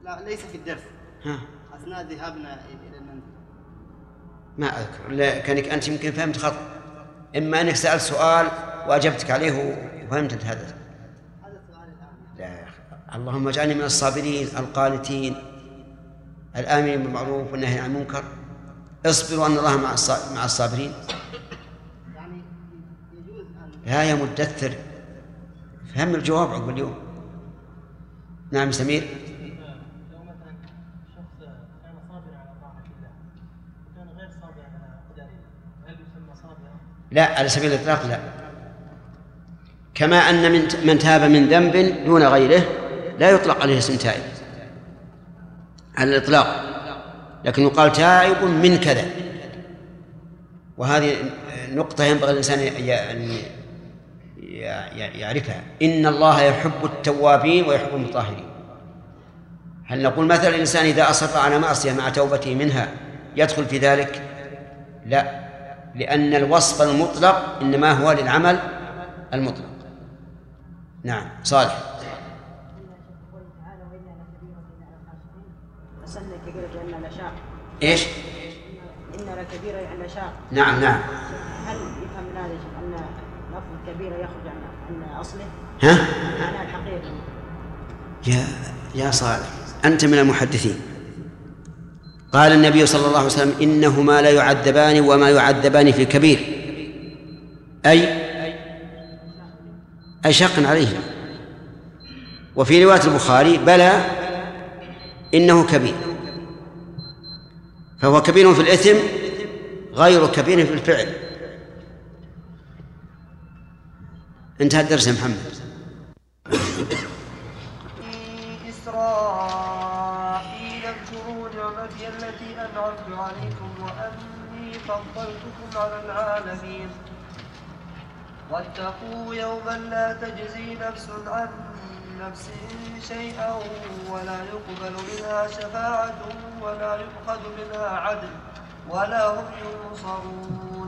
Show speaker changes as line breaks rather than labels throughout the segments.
لا ليس في الدرس. أثناء ذهابنا إلى المنزل.
ما أذكر، كانك أنت يمكن فهمت خطأ، إما أنك سألت سؤال وأجبتك عليه وفهمت أنت هذا
السؤال الآن.
لا يا أخي، اللهم اجعلني من الصابرين القانتين الآمرين بالمعروف والنهي عن المنكر. اصبروا أن الله مع الصابرين.
يعني يجوز أن
لا يا مدثر، فهم الجواب عقب اليوم. نعم سمير.
لو مثلا شخص كان صابرا على طاعة الله وكان غير صابرا على قدر الله، هل يسمى صابرا؟
لا، على سبيل الإطلاق لا. كما أن من تاب من ذنب دون غيره لا يطلق عليه اسم تائب على الإطلاق، لكن يقال تائب من كذا. وهذه نقطة ينبغي الإنسان أن يعرفها. إن الله يحب التوابين ويحب المطهرين. هل نقول مثلا الإنسان إذا أصر على معصية مع توبته منها يدخل في ذلك؟ لا، لأن الوصف المطلق إنما هو للعمل المطلق. نعم صالح. إيش؟
إن لكبيرة يعني شاق.
نعم نعم.
هل يفهم من هذا أن لفظ كبيرة يخرج عن أصله؟
ها؟
معنى الحقيقي.
يا صالح، أنت من المحدثين. قال النبي صلى الله عليه وسلم إنهما لا يعذبان وما يعذبان في كبير، أي شق عليه. وفي رواية البخاري بلى إنه كبير، فهو كبير في الإثم غير كبير في الفعل. انتهى الدرس يا محمد.
إسرائيل اذكروا نعمتي التي أنعمت عليكم وأني فضلتكم على العالمين واتقوا يوما لا تجزي نفس عن نفس شيئا ولا يقبل منها شفاعة ولا يؤخذ منها عدل ولا هم ينصرون.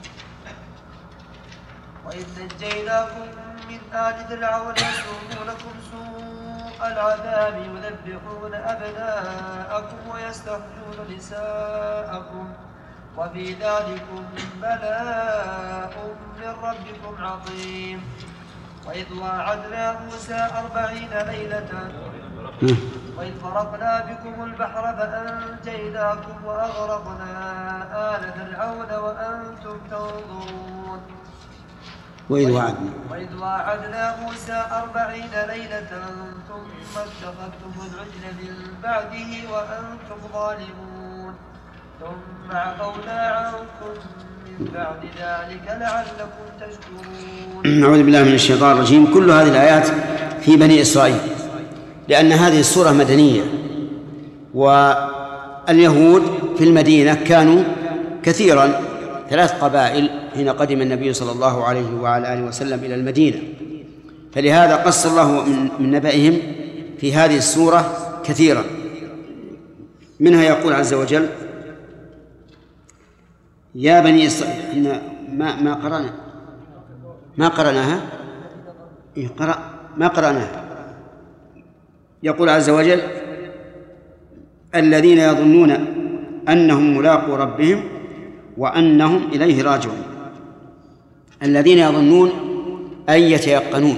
وإذ نجيناكم من آل فرعون يسومونكم سوء العذاب يذبحون أبناءكم ويستحيون نساءكم وفي ذلكم بلاء من ربكم عظيم. وإذ واعدنا موسى 40 ليلة وإذ فرقنا بكم البحر فأنجيناكم وأغرقنا آل فرعون وأنتم تنظرون.
وإذ
واعدنا موسى 40 ليلة ثم اتخذتم العجل من بعده وأنتم ظالمون ثم عفونا عنكم من بعد ذلك لعلكم تشكرون.
أعوذ بالله من الشيطان الرجيم. كل هذه الآيات في بني إسرائيل، لأن هذه السورة مدنية، واليهود في المدينة كانوا كثيرا 3 قبائل حين قدم النبي صلى الله عليه وعلى آله وسلم إلى المدينة، فلهذا قص الله من نبأهم في هذه السورة كثيرا. منها يقول عز وجل يا بني إسرائيل، ما قرأناها ما قرأناها. يقول عز وجل الذين يظنون أنهم ملاقو ربهم وأنهم إليه راجعون. الذين يظنون أن يتيقنون،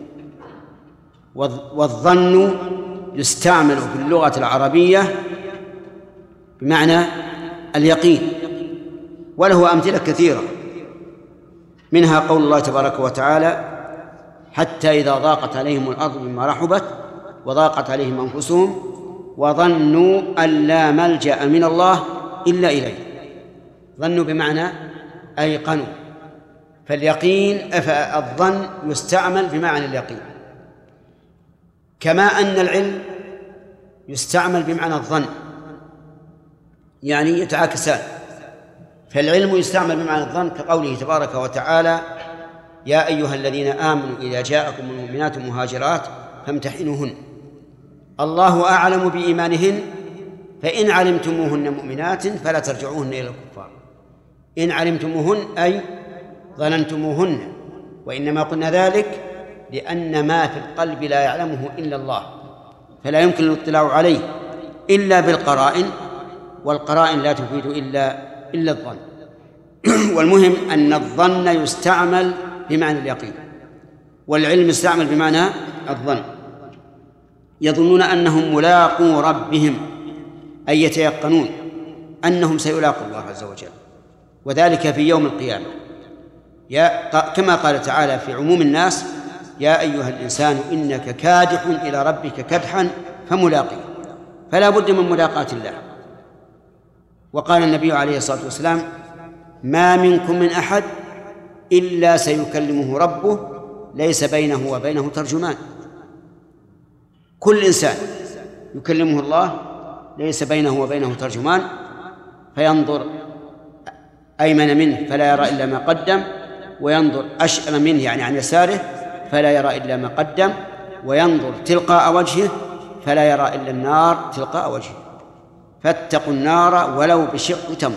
والظن يستعمل في اللغة العربية بمعنى اليقين، وله أمثلة كثيرة، منها قول الله تبارك وتعالى حتى إذا ضاقت عليهم الأرض بما رحبت وضاقت عليهم أنفسهم وظنوا أن لا ملجأ من الله إلا إليه. ظنوا بمعنى أيقنوا، فاليقين الظن يستعمل بمعنى اليقين، كما أن العلم يستعمل بمعنى الظن، يعني يتعاكسان. فالعلم يستعمل بمعنى الظن كقوله تبارك وتعالى يا أيها الذين آمنوا إذا جاءكم المؤمنات مهاجرات فامتحنوهن الله أعلم بإيمانهن فإن علمتموهن مؤمنات فلا ترجعوهن إلى الكفار. إن علمتموهن أي ظننتموهن، وإنما قلنا ذلك لأن ما في القلب لا يعلمه إلا الله، فلا يمكن الاطلاع عليه إلا بالقرائن، والقرائن لا تفيد إلا الظن. والمهم أن الظن يستعمل بمعنى اليقين، والعلم يستعمل بمعنى الظن. يظنون أنهم ملاقو ربهم، أي يتيقنون أنهم سيلاقوا الله عز وجل، وذلك في يوم القيامة. كما قال تعالى في عموم الناس: يا أيها الإنسان إنك كادح إلى ربك كدحا فملاقيه، فلا بد من ملاقاة الله. وقال النبي عليه الصلاة والسلام: ما منكم من أحد إلا سيكلمه ربه ليس بينه وبينه ترجمان. كل إنسان يكلمه الله ليس بينه وبينه ترجمان، فينظر أيمن منه فلا يرى إلا ما قدم، وينظر أشأم منه يعني عن يساره فلا يرى إلا ما قدم، وينظر تلقاء وجهه فلا يرى إلا النار تلقاء وجهه، فاتقوا النار ولو بشق تمر.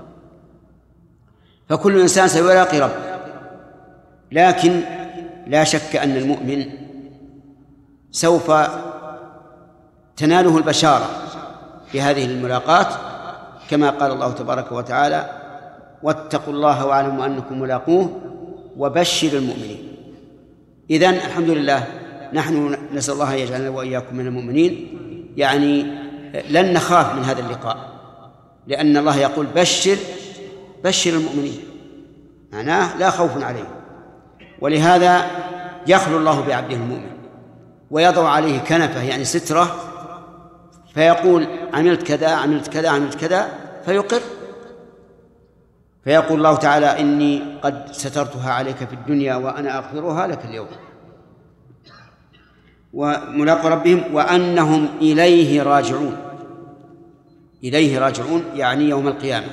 فكل إنسان سيلاقي ربه، لكن لا شك أن المؤمن سوف تناله البشارة بهذه الملاقات، كما قال الله تبارك وتعالى: واتقوا الله واعلموا أنكم ملاقوه وبشر المؤمنين. إذن الحمد لله نحن نسأل الله يجعلنا وإياكم من المؤمنين، يعني لن نخاف من هذا اللقاء، لأن الله يقول: بشر المؤمنين، معناه لا خوف عليهم. ولهذا يخلو الله بعبده المؤمن ويضع عليه كنفه يعني سترة، فيقول: عملت كذا عملت كذا عملت كذا، فيقر، فيقول الله تعالى: إني قد سترتها عليك في الدنيا وأنا أغفرها لك اليوم. وملاقوا ربهم وأنهم إليه راجعون. إليه راجعون يعني يوم القيامة،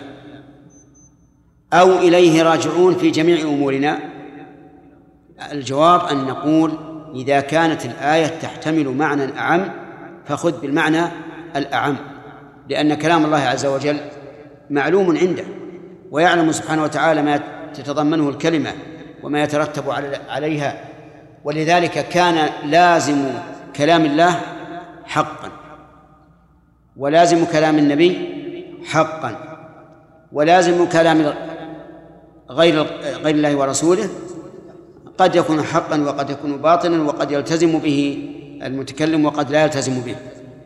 أو إليه راجعون في جميع أمورنا. الجواب أن نقول: إذا كانت الآية تحتمل معنى أعم فخذ بالمعنى الأعم، لأن كلام الله عز وجل معلوم عنده، ويعلم سبحانه وتعالى ما تتضمنه الكلمة وما يترتب عليها. ولذلك كان لازم كلام الله حقا، ولازم كلام النبي حقا، ولازم كلام غير الله ورسوله قد يكون حقا وقد يكون باطلا، وقد يلتزم به المتكلم وقد لا يلتزم به.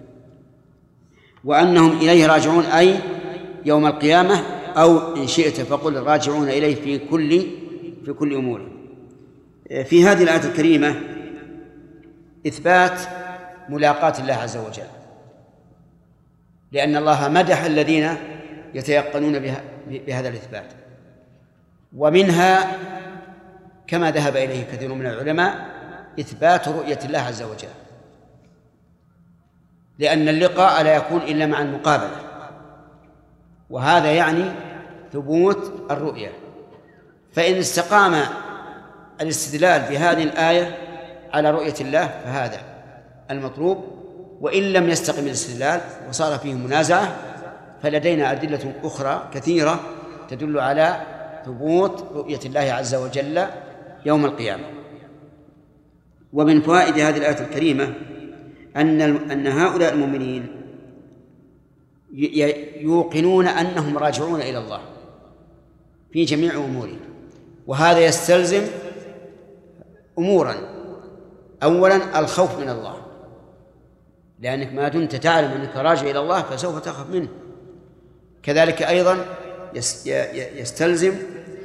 وأنهم إليه راجعون أي يوم القيامة، أو إن شئت فقل راجعون إليه في كل أموره. في هذه الآية الكريمة إثبات ملاقاة الله عز وجل، لأن الله مدح الذين يتيقنون بهذا الإثبات. ومنها كما ذهب إليه كثير من العلماء إثبات رؤية الله عز وجل، لأن اللقاء لا يكون إلا مع المقابلة، وهذا يعني ثبوت الرؤية. فإن استقام الاستدلال بهذه الآية على رؤية الله فهذا المطلوب، وإن لم يستقم الاستدلال وصار فيه منازعة فلدينا أدلة أخرى كثيرة تدل على ثبوت رؤية الله عز وجل يوم القيامة. ومن فوائد هذه الآية الكريمة أن هؤلاء المؤمنين يوقنون أنهم راجعون إلى الله في جميع أمورهم، وهذا يستلزم أمورا. أولا الخوف من الله، لأنك ما دمت تعلم أنك راجع إلى الله فسوف تخاف منه. كذلك أيضا يستلزم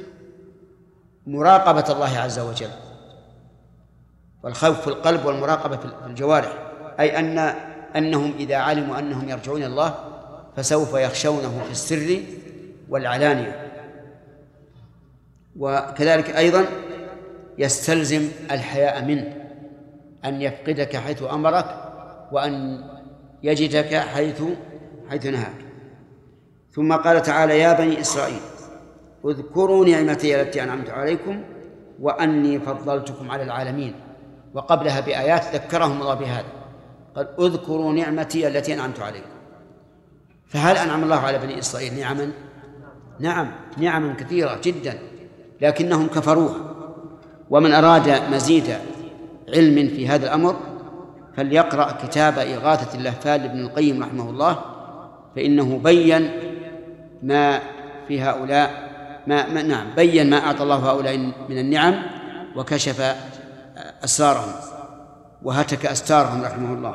مراقبة الله عز وجل، والخوف في القلب والمراقبة في الجوارح، أي أنهم إذا علموا أنهم يرجعون إلى الله فسوف يخشونه في السر والعلانية. وكذلك أيضا يستلزم الحياء منه، أن يفقدك حيث أمرك وأن يجدك حيث نهاك. ثم قال تعالى: يا بني إسرائيل اذكروا نعمتي التي أنعمت عليكم وأني فضلتكم على العالمين. وقبلها بآيات ذكرهم الله بهذا، قال: اذكروا نعمتي التي أنعمت عليكم. فهل أنعم الله على بني إسرائيل نعما؟ نعم، نعما كثيرة جدا، لكنهم كفروها. ومن أراد مزيد علم في هذا الأمر فليقرأ كتاب إغاثة اللهفان لابن القيم رحمه الله، فإنه بين ما في هؤلاء بين ما أعطى الله هؤلاء من النعم وكشف أسرارهم وهتك أستارهم رحمه الله.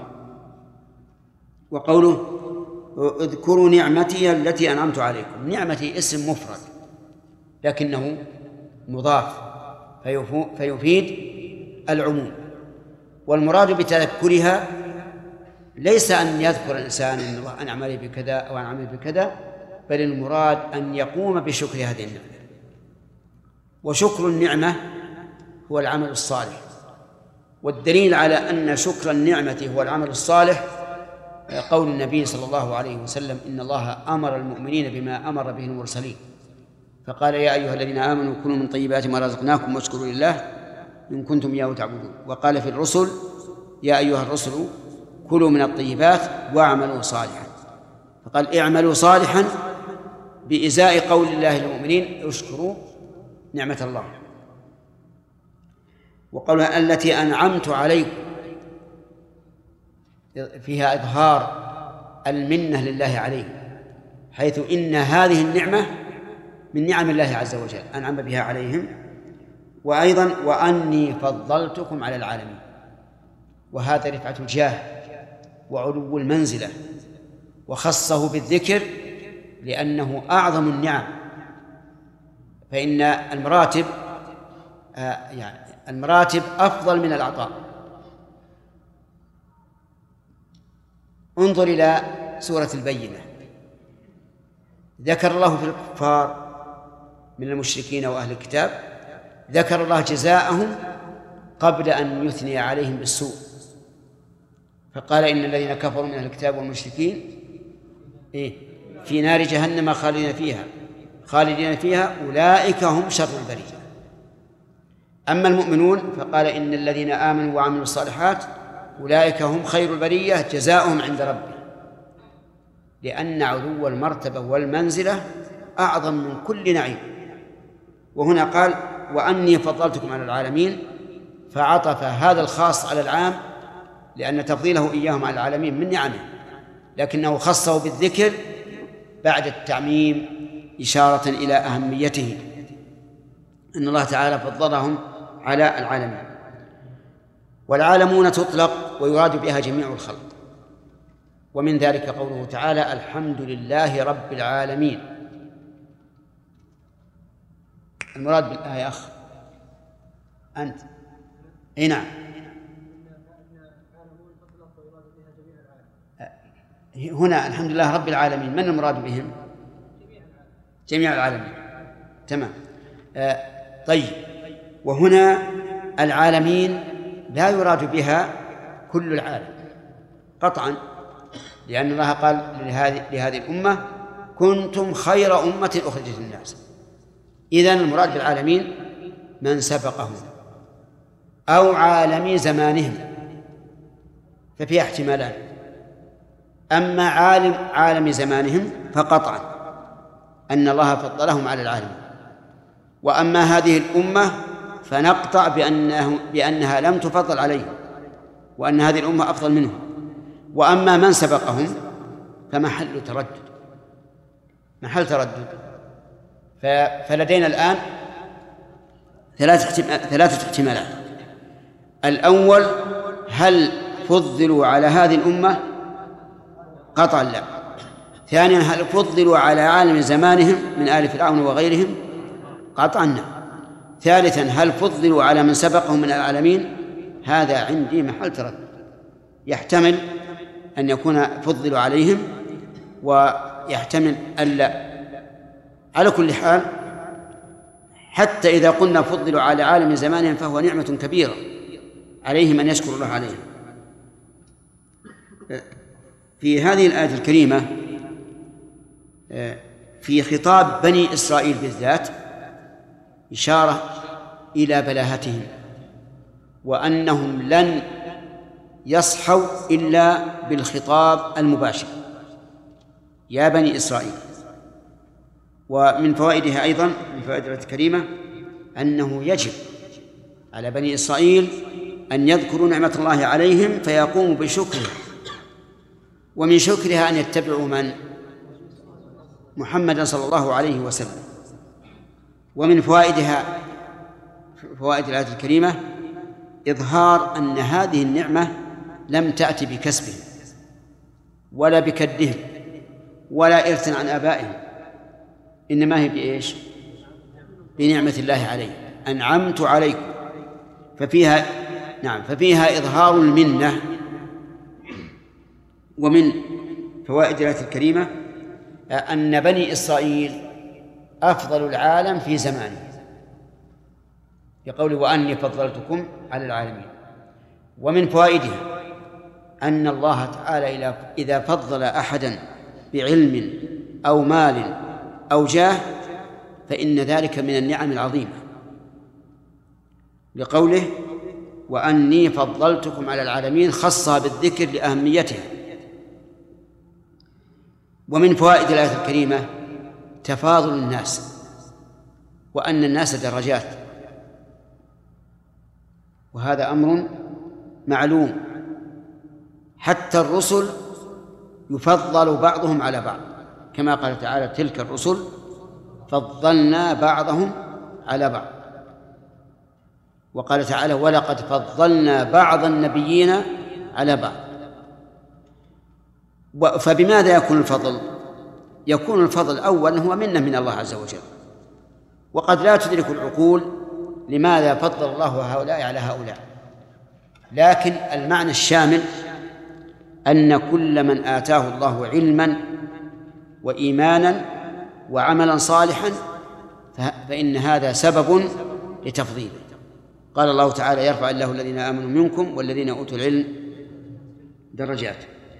وقوله اذكروا نعمتي التي أنعمت عليكم، نعمتي اسم مفرد لكنه مضاف فيفيد العموم، والمراد بتذكرها ليس أن يذكر الإنسان أن الله أنعم عليه بكذا أو أنعم عليه بكذا، بل المراد أن يقوم بشكر هذه النعمة. وشكر النعمة هو العمل الصالح، والدليل على أن شكر النعمة هو العمل الصالح قول النبي صلى الله عليه وسلم: إن الله أمر المؤمنين بما أمر به المرسلين، فقال: يا أيها الذين آمنوا كلوا من طيبات ما رزقناكم واشكروا لله إن كنتم إياه تعبدون. وقال في الرسل: يا أيها الرسل كلوا من الطيبات واعملوا صالحا، فقال: اعملوا صالحا بإزاء قول الله للمؤمنين اشكروا نعمة الله. وقولها التي أنعمت عليكم فيها إظهار المنة لله عليهم، حيث إن هذه النعمة من نعم الله عز وجل أنعم بها عليهم. وأيضا وأني فضلتكم على العالمين، وهذا رفعة الجاه وعلو المنزلة، وخصه بالذكر لأنه أعظم النعم، فإن المراتب أفضل من العطاء. انظر إلى سورة البينة، ذكر الله في الكفار من المشركين وأهل الكتاب، ذكر الله جزاءهم قبل أن يثني عليهم بالسوء، فقال: إن الذين كفروا من أهل الكتاب والمشركين في نار جهنم خالدين فيها أولئك هم شر البرية. أما المؤمنون فقال: إن الذين آمنوا وعملوا الصالحات أولئك هم خير البرية جزاؤهم عند ربهم، لأن علو المرتبة والمنزلة أعظم من كل نعيم. وهنا قال: وأني فضلتكم على العالمين، فعطف هذا الخاص على العام لأن تفضيله إياهم على العالمين من نعمه، لكنه خصه بالذكر بعد التعميم إشارة إلى أهميته، أن الله تعالى فضلهم على العالمين. والعالمون تطلق ويراد بها جميع الخلق، ومن ذلك قوله تعالى: الحمد لله رب العالمين. المراد بالآية يا أخ أنت نعم، هنا الحمد لله رب العالمين، من المراد بهم؟ جميع العالمين، تمام. طيب، وهنا العالمين لا يراد بها كل العالم قطعا، لأن الله قال لهذه الأمة: كنتم خير أمة أخرجت للناس. إذن المراد بالعالمين من سبقهم أو عالمي زمانهم، ففيها احتمالان: أما عالم زمانهم فقطعا أن الله فضلهم على العالم، وأما هذه الأمة فنقطع بأنها لم تفضل عليهم، وأن هذه الأمة أفضل منهم. وأما من سبقهم فمحل تردد. فلدينا الآن ثلاثة احتمالات: الأول: هل فضلوا على هذه الأمة؟ قطعا لا. ثانيا: هل فضلوا على عالم زمانهم من آل فرعون وغيرهم؟ قطعا نعم. ثالثا: هل فضلوا على من سبقهم من العالمين؟ هذا عندي محل تردد، يحتمل أن يكون فضلوا عليهم ويحتمل ألا. على كل حال، حتى إذا قلنا فضلوا على عالم زمانهم فهو نعمة كبيرة عليهم أن يشكروا الله عليهم. في هذه الآية الكريمة في خطاب بني إسرائيل بالذات إشارة إلى بلاهتهم، وأنهم لن يصحوا إلا بالخطاب المباشر: يا بني إسرائيل. ومن فوائدها أيضا، من فوائد الآية الكريمة، أنه يجب على بني إسرائيل أن يذكروا نعمة الله عليهم فيقوموا بشكرها، ومن شكرها أن يتبعوا من؟ محمدا صلى الله عليه وسلم. ومن فوائدها، فوائد الآية الكريمة، إظهار أن هذه النعمة لم تأتي بكسبهم ولا بكدهم ولا إرث عن آبائهم، إنما هي بإيش؟ بنعمة الله عليهم، أنعمت عليكم. ففيها ففيها إظهار المنة. ومن فوائد الآية الكريمة أن بني إسرائيل أفضل العالم في زمانه، يقول وأني فضلتكم على العالمين. ومن فوائدها أن الله تعالى إذا فضل أحدا بعلم أو مال أو جاه فإن ذلك من النعم العظيمة، لقوله وأني فضلتكم على العالمين، خصها بالذكر لأهميتها. ومن فوائد الآية الكريمة تفاضل الناس، وأن الناس درجات، وهذا أمر معلوم. حتى الرسل يفضل بعضهم على بعض، كما قال تعالى تلك الرسل فضلنا بعضهم على بعض. وقال تعالى ولقد فضلنا بعض النبيين على بعض. فبماذا يكون الفضل؟ يكون الفضل أولا هو منة من الله عز وجل، وقد لا تدرك العقول لماذا فضل الله هؤلاء على هؤلاء، لكن المعنى الشامل أن كل من آتاه الله علما وإيمانا وعملا صالحا فإن هذا سبب لتفضيله. قال الله تعالى يرفع الله الذين آمنوا منكم والذين أوتوا العلم درجات.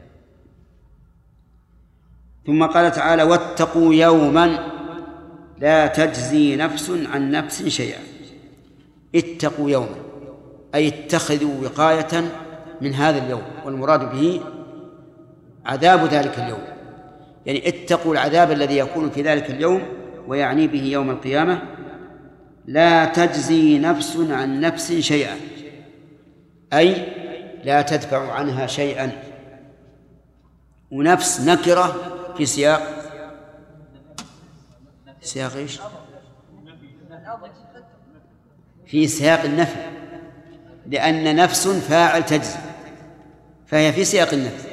ثم قال تعالى واتقوا يوما لا تجزي نفس عن نفس شيئا. اتقوا يوما أي اتخذوا وقاية من هذا اليوم، والمراد به عذاب ذلك اليوم، يعني اتقوا العذاب الذي يكون في ذلك اليوم، ويعني به يوم القيامة. لا تجزي نفس عن نفس شيئا أي لا تدفع عنها شيئا. ونفس نكرة في سياق إيش؟ في سياق النفي، لأن نفس فاعل تجزي، فهي في سياق النفي،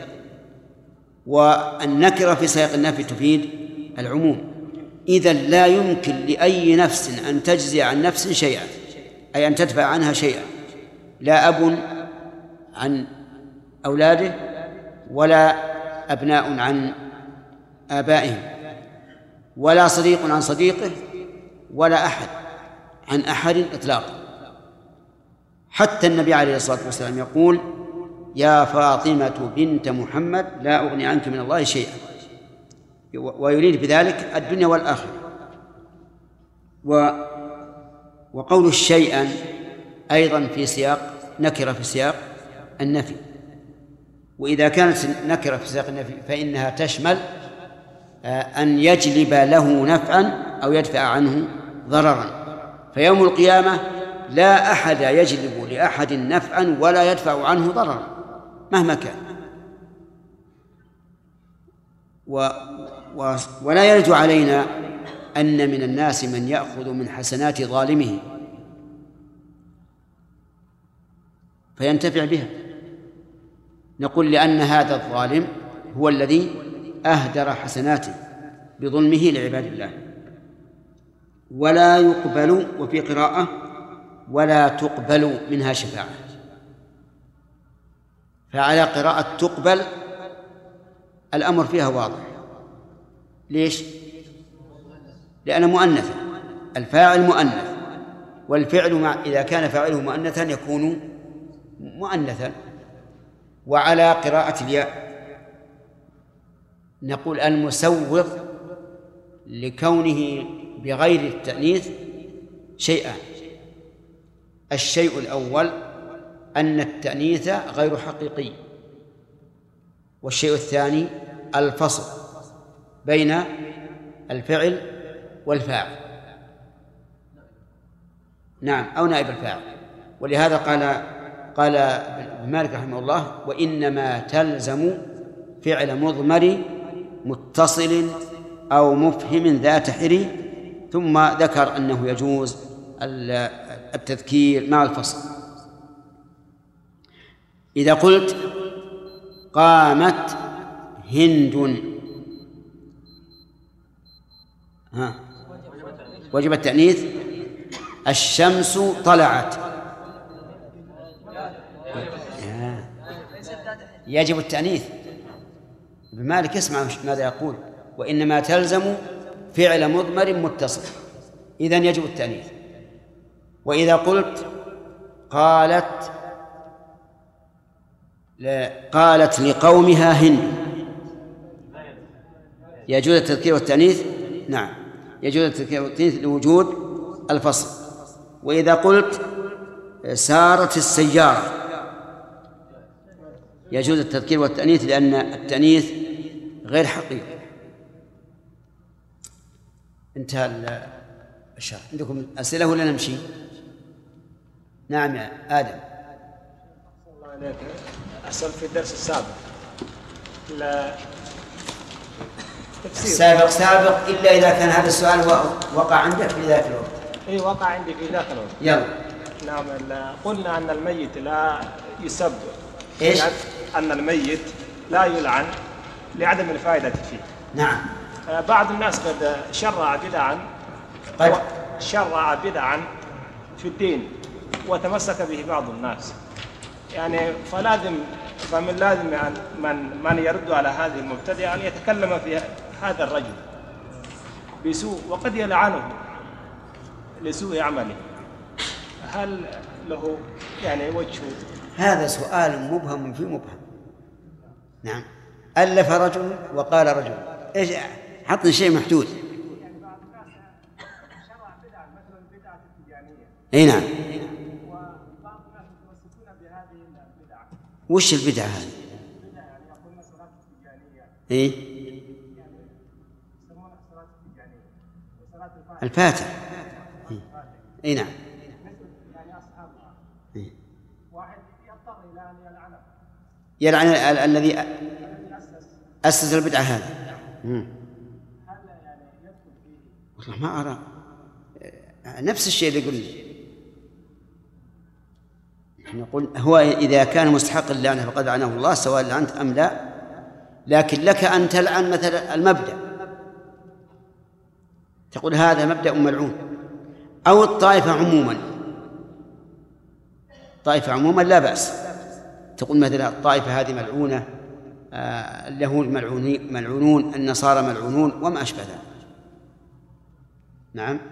والنكرة في سياق النفي تفيد العموم. إذن لا يمكن لأي نفس أن تجزي عن نفس شيئا، أي أن تدفع عنها شيئا، لا أب عن أولاده ولا أبناء عن آبائهم ولا صديق عن صديقه ولا أحد عن أحد إطلاقا. حتى النبي عليه الصلاة والسلام يقول يا فاطمة بنت محمد لا أغني عنك من الله شيئا، ويريد بذلك الدنيا والآخرة. وقول شيئا أيضا في سياق نكرة في سياق النفي، وإذا كانت نكرة في سياق النفي فإنها تشمل أن يجلب له نفعا أو يدفع عنه ضررا. فيوم القيامة لا أحد يجلب لأحد نفعا ولا يدفع عنه ضررا مهما كان، ولا يرد علينا أن من الناس من يأخذ من حسنات ظالمه فينتفع بها. نقول لأن هذا الظالم هو الذي أهدر حسناته بظلمه لعباد الله. ولا يقبل، وفي قراءة ولا تقبل منها شفاعة، فعلى قراءة تقبل الأمر فيها واضح. ليش؟ لأن مؤنثا، الفاعل مؤنث، والفعل إذا كان فاعله مؤنثا يكون مؤنثا. وعلى قراءة الياء نقول المسوغ لكونه بغير التأنيث شيئان: الشيء الأول أن التأنيث غير حقيقي، والشيء الثاني الفصل بين الفعل والفاعل، نعم، أو نائب الفاعل. ولهذا قال قال ابن مالك رحمه الله: وإنما تلزم فعل مضمر متصل أو مفهم ذات حري، ثم ذكر أنه يجوز التذكير مع الفصل. إذا قلت: قامت هند، وجب التأنيث. الشمس طلعت، يجب التأنيث. ابن مالك اسمع ماذا يقول: وإنما تلزم فعل مضمر متصل، إذن يجب التأنيث. وإذا قلت: قالت لقومها هند، يجوز التذكير والتأنيث. نعم، يجوز التذكير والتأنيث لوجود الفصل. وإذا قلت: سارت السيارة، يجوز التذكير والتأنيث لأن التأنيث غير حقيقي. انتهى الشرح. عندكم أسئلة ولا نمشي؟ نعم يا آدم.
الله عليك. أسأل في الدرس السابق
سابق إلا إذا كان هذا السؤال وقع عندك في ذاك الوقت.
أي وقع عندي في ذاك الوقت.
يلا.
نعم. قلنا أن الميت لا يسب.
إيش؟
أن الميت لا يلعن لعدم الفائدة فيه.
نعم.
بعض الناس قد شرع بدعا في الدين وتمسك به بعض الناس، يعني فمن لازم من يرد على هذه المبتدئة أن يتكلم في هذا الرجل بسوء وقد يلعنه لسوء عمله. هل له يعني وجه؟
هذا سؤال مبهم في مبهم. نعم. ألف رجل وقال رجل، إيش؟ حطني شيء محدود. اي نعم.
وبعض الناس يتمسكون بهذه البدع.
وش البدعة هذه؟
البدع يعني يقولون صلاة التجانية.
اي
يعني يسمونها صلاة التجانية وصلاة
الفاتحة. اي نعم.
يعني أصحابها. واحد يضطر إلى أن
يلعن الذي أسس البدعة هذه.
هل يعني يدخل فيه؟
والله ما أرى. نفس الشيء اللي قلنا. نقول هو إذا كان مستحق اللعنة فقد لعنه الله سواء لعنت أم لا، لكن لك أن تلعن مثلا المبدأ، تقول هذا مبدأ ملعون، أو الطائفة عموما. طائفة عموما لا بأس، تقول مثلا الطائفة هذه ملعونة، اليهود ملعونون، النصارى ملعونون، وما أشبه ذلك. نعم.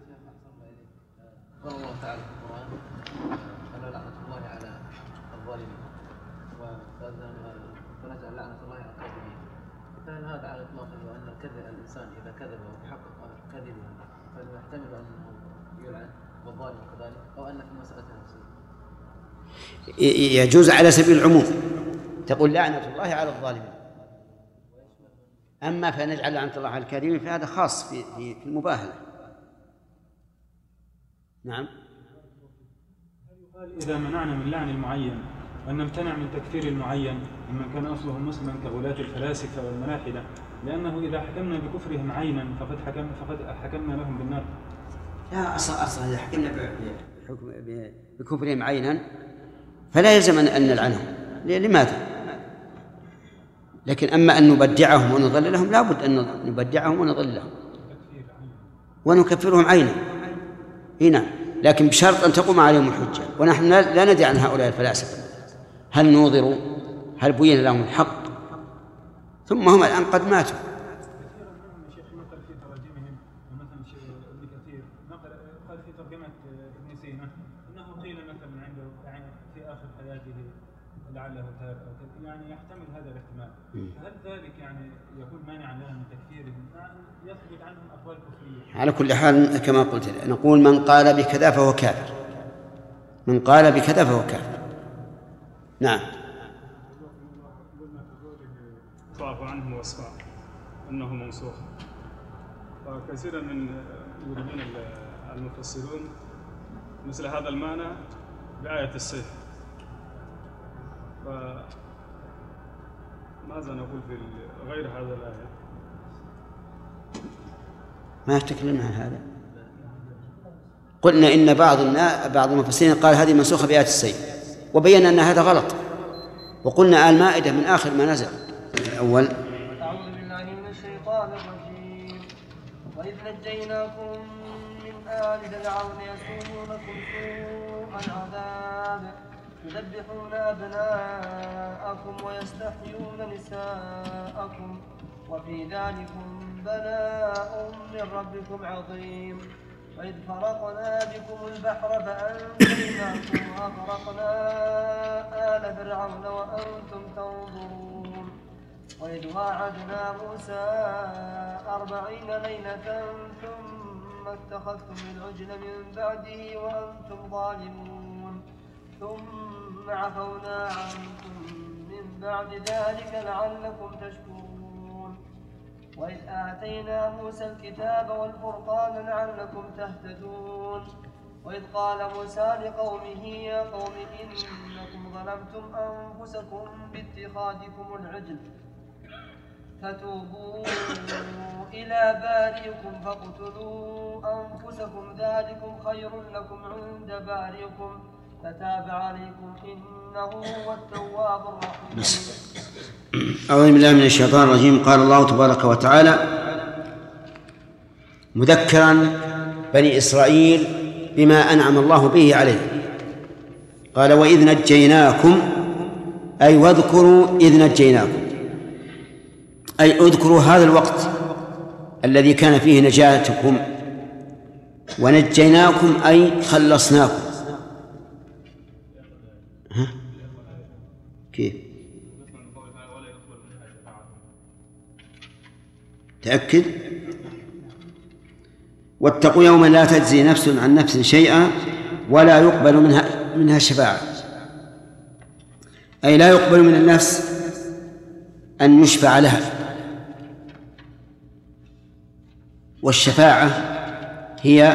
قال الله تعالى في القرآن: ألا لعنة الله على الظالمين فنجعل لعنة الله على الكاذبين. فهل هذا على إطلاقه وأن الإنسان إذا كذب وتحقق كذبه فإنه يحتمل أنه يلعن والظالم كذلك، أو أن في المسألة نفسها
يجوز على سبيل العموم، تقول لعنة الله على الظالمين. أما فنجعل لعنة الله على الكاذبين فهذا خاص في المباهلة. نعم.
إذا منعنا من لعن المعين أن نمتنع من تكفير المعين ممن كان أصله مسلما كغلاة الفلاسفة والملاحدة، لأنه إذا حكمنا بكفرهم عينا فقد حكمنا لهم بالنار.
لا، أصلا إذا حكمنا بكفرهم عينا فلا يلزم أن نلعنهم. لماذا؟ لكن أما أن نبدعهم ونضللهم لا بد أن نبدعهم ونضللهم ونكفرهم عينا. هنا لكن بشرط أن تقوم عليهم الحجة، ونحن لا ندري عن هؤلاء الفلاسفة هل نوظروا، هل بين لهم الحق، ثم هم الآن قد ماتوا.
كثيرا منهم الشيخ نقل في تراجمهم، ومثلا الشيخ ابن كثير قال في ترجمة ابن سينا أنه قيل مثلا عنده في آخر حياته لعله تاب أو كذا، يعني يحتمل هذا الاحتمال. فهل ذلك يعني يكون مانعا لهم من تكفيرهم، يثبت عنهم أقوال كفرية؟
على كل حال كما قلت نقول من قال بكذا فهو كافر، من قال بكذا فهو كافر. نعم.
ضاف عنه وصفا أنه منسوخ، فكثيرا من يريدون المفسرون مثل هذا المعنى بآية السيف، فماذا نقول في غير هذا الآية؟
ما تكلمنا عن هذا. قلنا إن بعض المفسرين قال هذه منسوخة بآية السيف، وبينا أن هذا غلط، وقلنا المائدة من آخر ما نزل. الأول
أعوذ بالله من الشيطان الرجيم. وإذ نجيناكم من آل فرعون يسومونكم سوء العذاب يذبحون أبناءكم ويستحيون نساءكم وفي ذلكم بلاء من ربكم عظيم. وإذ فرقنا بكم البحر فأنجيناكم وأغرقنا آل فرعون وأنتم تنظرون. وإذ واعدنا موسى 40 ليلة ثم اتخذتم العجل من بعده وأنتم ظالمون ثم عفونا عنكم من بعد ذلك لعلكم تشكرون. وإذ آتينا موسى الكتاب والفرقان لعلكم تهتدون. وإذ قال موسى لقومه يا قوم إنكم ظلمتم أنفسكم باتخاذكم العجل فتوبوا إلى بارئكم فاقتلوا أنفسكم ذلكم خير لكم عند بارئكم فتاب عليكم إنه هو التواب الرحيم.
أعوذ بالله من الشيطان الرجيم. قال الله تبارك وتعالى مذكرا بني إسرائيل بما أنعم الله به عليه، قال وإذ نجيناكم، أي واذكروا إذ نجيناكم، أي اذكروا هذا الوقت الذي كان فيه نجاتكم، ونجيناكم أي خلصناكم. كيف؟ تأكد. واتقوا يوما لا تجزي نفس عن نفس شيئا ولا يقبل منها شفاعة، أي لا يقبل من النفس أن يشفع لها. والشفاعة هي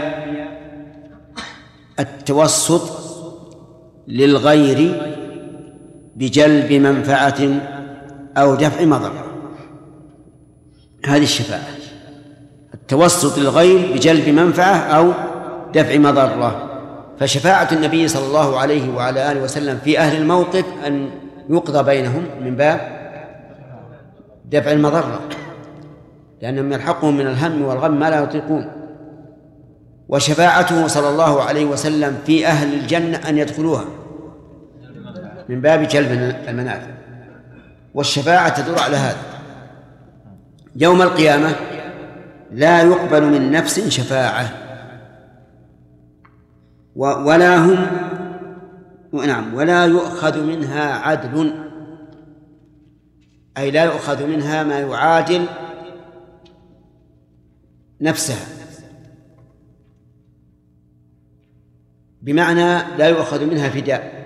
التوسط للغير بجلب منفعة أو دفع مضرة، هذه الشفاعة، التوسط للغير بجلب منفعة أو دفع مضرة. فشفاعة النبي صلى الله عليه وعلى آله وسلم في أهل الموقف أن يقضى بينهم من باب دفع المضرة، لأنهم يلحقهم من الهم والغم ما لا يطيقون. وشفاعته صلى الله عليه وسلم في أهل الجنة أن يدخلوها من باب جلب المنافع، والشفاعة تدور على هذا. يوم القيامة لا يقبل من نفس شفاعة ولا يؤخذ منها عدل، أي لا يؤخذ منها ما يعادل نفسها، بمعنى لا يؤخذ منها فداء،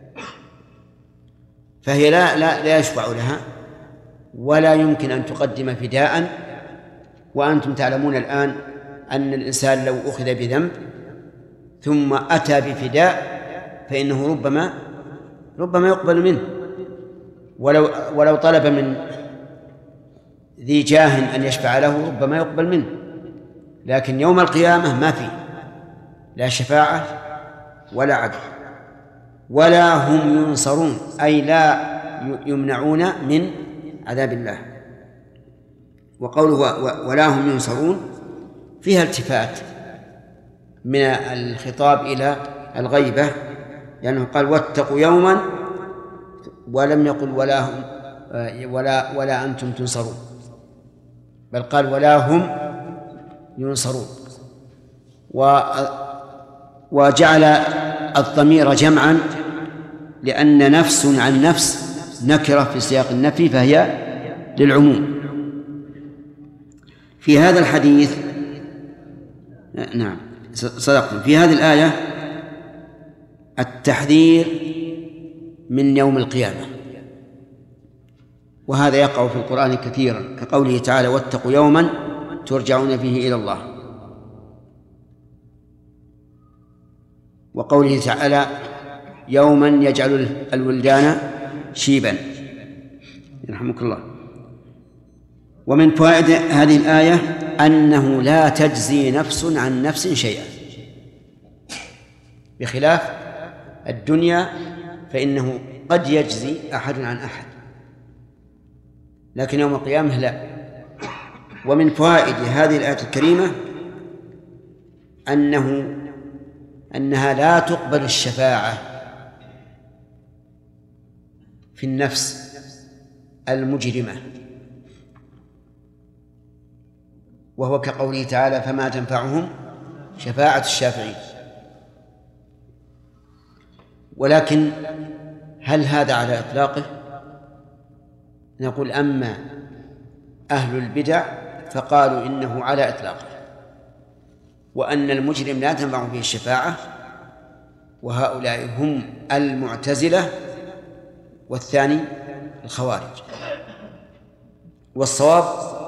فهي لا يشفع لها ولا يمكن أن تقدم فداء. وأنتم تعلمون الآن أن الإنسان لو أخذ بذنب ثم أتى بفداء فإنه ربما يقبل منه، ولو طلب من ذي جاه أن يشفع له ربما يقبل منه. لكن يوم القيامة ما في لا شفاعة ولا عدل ولا هم ينصرون، أي لا يمنعون من عذاب الله. وقوله ولا هم ينصرون فيها التفات من الخطاب إلى الغيبة، لأنه قال واتقوا يوما ولم يقل ولا أنتم تنصرون، بل قال ولا هم ينصرون. وجعل الضمير جمعا لأن نفس عن نفس نكرة في سياق النفي فهي للعموم. في هذا الحديث نعم صدقتم، في هذه الآية التحذير من يوم القيامة، وهذا يقع في القرآن كثيرا، كقوله تعالى واتقوا يوما ترجعون فيه إلى الله، وقوله تعالى يوما يجعل الولدان شيبا. يرحمك الله. ومن فوائد هذه الآية أنه لا تجزي نفس عن نفس شيئا، بخلاف الدنيا فإنه قد يجزي أحد عن أحد، لكن يوم القيامة لا. ومن فوائد هذه الآية الكريمة أنها لا تقبل الشفاعة في النفس المجرمة، وهو كقوله تعالى: فما تنفعهم شفاعة الشافعين. ولكن هل هذا على إطلاقه؟ نقول: أما أهل البدع فقالوا إنه على إطلاقه، وأن المجرم لا تنفع فيه الشفاعة، وهؤلاء هم المعتزلة والثاني الخوارج. والصواب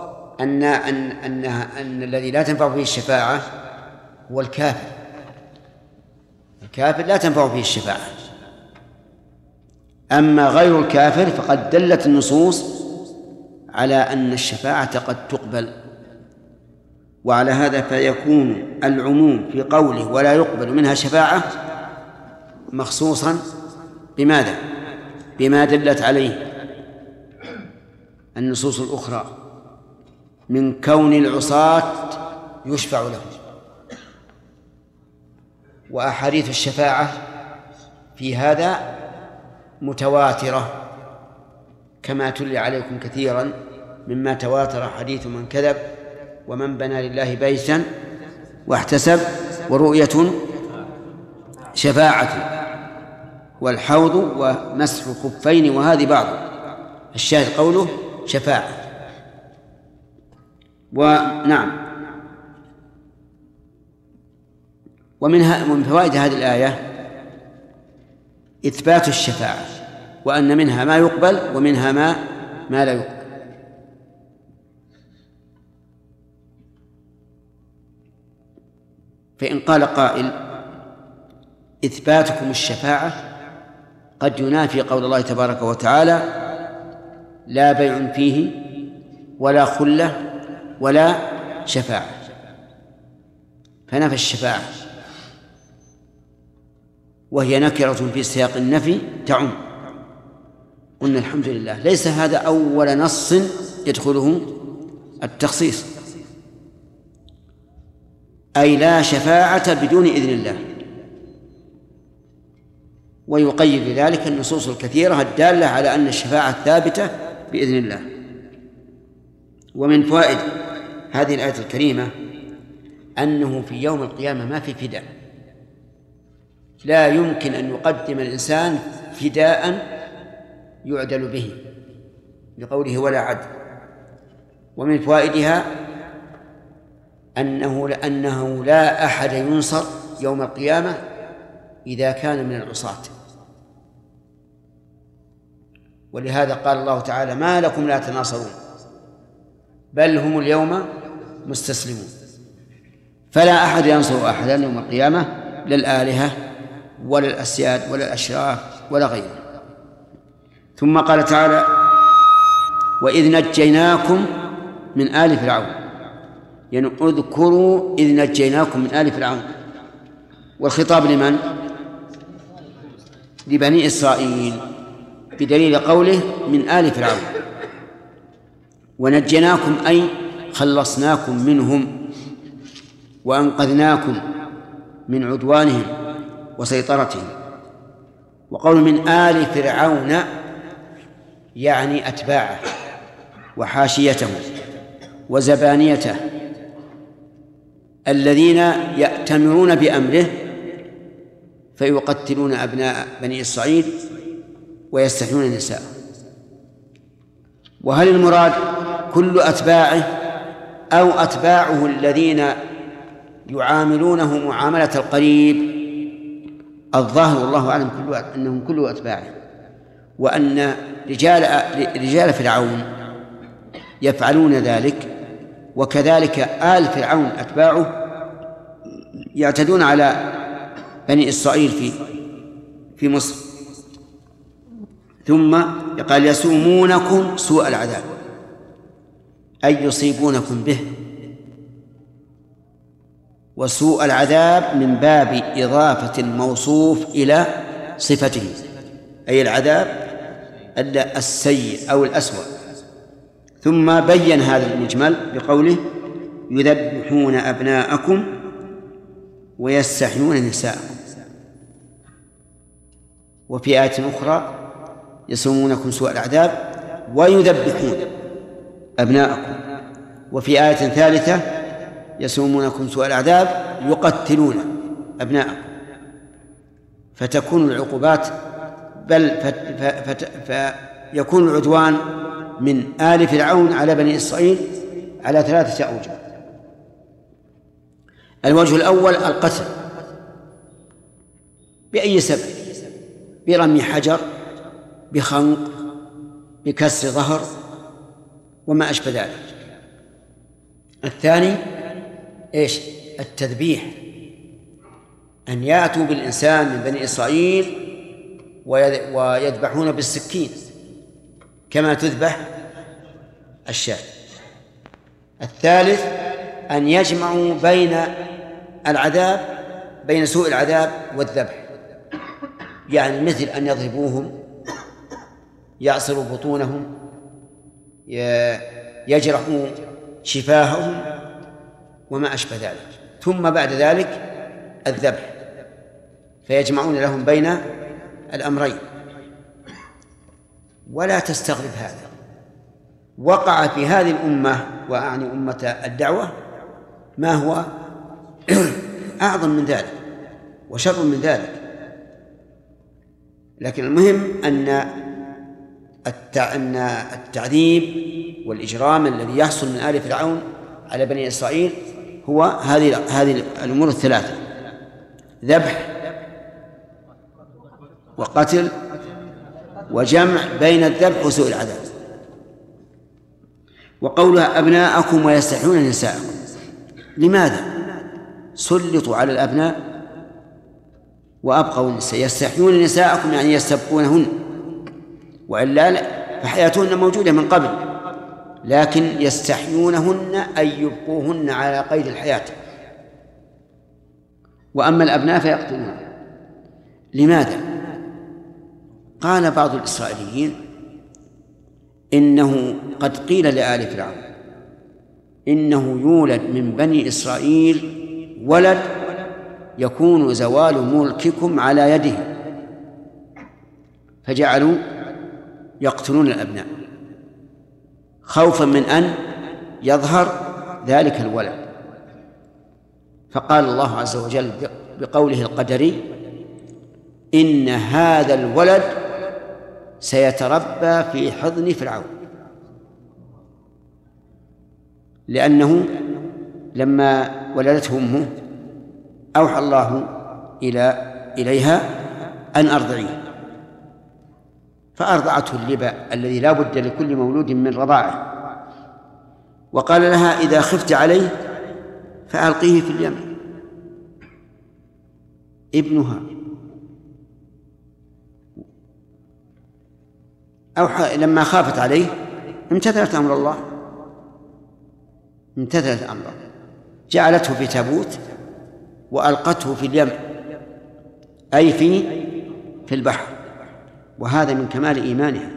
أن الذي لا تنفع فيه الشفاعة هو الكافر. الكافر لا تنفع فيه الشفاعة. أما غير الكافر فقد دلت النصوص على أن الشفاعة قد تقبل. وعلى هذا فيكون العموم في قوله ولا يقبل منها شفاعة مخصوصا بماذا؟ بما دلت عليه النصوص الأخرى من كون العصاة يشفع لهم. وأحاديث الشفاعة في هذا متواترة، كما تلي عليكم كثيرا مما تواتر حديث من كذب ومن بنى لله بيتا واحتسب ورؤية شفاعة والحوض ومسح الخفين، وهذه بعض الشاهد قوله شفاعة. ونعم، ومن فوائد هذه الآية إثبات الشفاعة، وأن منها ما يقبل ومنها ما لا يقبل. فإن قال قائل: إثباتكم الشفاعة قد ينافي قول الله تبارك وتعالى: لا بيع فيه ولا خلة ولا شفاعة، فنفى الشفاعة، وهي نكرة في سياق النفي تعم. قلنا الحمد لله، ليس هذا أول نص يدخله التخصيص، أي لا شفاعة بدون إذن الله. ويقيد لذلك النصوص الكثيرة الدالة على أن الشفاعة ثابتة بإذن الله. ومن فوائد هذه الآية الكريمة أنه في يوم القيامة ما في فداء، لا يمكن أن يقدم الإنسان فداء يعدل به لقوله ولا عدل. ومن فوائدها أنه لا أحد ينصر يوم القيامة إذا كان من العصاة. ولهذا قال الله تعالى: ما لكم لا تناصرون بل هم اليوم مستسلمون. فلا أحد ينصر أحدا يوم القيامة، لا الآلهة ولا الأسياد ولا الأشراف ولا غيره. ثم قال تعالى: وإذ نجيناكم من آل فرعون، يعني اذكروا إذ نجيناكم من آل فرعون. والخطاب لمن؟ لبني إسرائيل، بدليل قوله من آل فرعون. ونجيناكم أي خلصناكم منهم وأنقذناكم من عدوانهم وسيطرتهم. وقول من آل فرعون يعني أتباعه وحاشيته وزبانيته الذين يأتمرون بأمره فيقتلون أبناء بني إسرائيل ويستحيون النساء. وهل المراد كل أتباعه أو أتباعه الذين يعاملونه معاملة القريب؟ الظاهر والله أعلم أنهم كل أتباعه، وأن رجال فرعون يفعلون ذلك، وكذلك آل فرعون أتباعه يعتدون على بني إسرائيل في مصر. ثم قال يسومونكم سوء العذاب، أي يصيبونكم به. وسوء العذاب من باب إضافة الموصوف إلى صفته، أي العذاب السيء أو الأسوأ. ثم بين هذا المجمل بقوله يذبحون أبناءكم ويستحيون نساءكم. وفي آية أخرى يسومونكم سوء العذاب ويذبحون أبناءكم. وفي آية ثالثة يسومونكم سوء العذاب يقتلون أبناءكم. فتكون العقوبات فيكون العدوان من آل فرعون على بني إسرائيل على 3 أوجه. الوجه الأول القتل بأي سبب، برمي حجر، بخنق، بكسر ظهر وما أشبه ذلك. الثاني إيش؟ التذبيح، أن يأتوا بالإنسان من بني إسرائيل ويذبحون بالسكين كما تذبح الشاة. الثالث أن يجمعوا بين سوء العذاب والذبح، يعني مثل أن يضربوهم، يعصروا بطونهم، يجرحوا شفاههم وما أشبه ذلك، ثم بعد ذلك الذبح، فيجمعون لهم بين الأمرين. ولا تستغرب هذا، وقع في هذه الأمة وأعني أمة الدعوة ما هو أعظم من ذلك وشر من ذلك. لكن المهم أن التعذيب والإجرام الذي يحصل من آل فرعون على بني إسرائيل هو هذه الأمور الثلاثة: ذبح وقتل وجمع بين الذبح وسوء العذاب. وقولها أبناءكم ويستحيون نساءكم، لماذا سلطوا على الأبناء وأبقوا النساء؟ يستحيون نساءكم يعني يستبقونهن، وإلا فحياتهن موجودة من قبل، لكن يستحيونهن أي يبقوهن على قيد الحياة. وأما الأبناء فيقتلون. لماذا؟ قال بعض الإسرائيليين إنه قد قيل لآل فرعون إنه يولد من بني إسرائيل ولد يكون زوال ملككم على يده، فجعلوا يقتلون الأبناء خوفا من أن يظهر ذلك الولد. فقال الله عز وجل بقوله القدري: إن هذا الولد سيتربى في حضن فرعون، لأنه لما ولدته أمه أوحى الله إليها أن أرضعيه، فأرضعته اللبا الذي لا بد لكل مولود من رضاعه، وقال لها: إذا خفت عليه فألقيه في اليم. ابنها لما خافت عليه امتثلت أمر الله، امتثلت أمره، جعلته في تابوت وألقته في اليم، أي في البحر. وهذا من كمال إيمانها.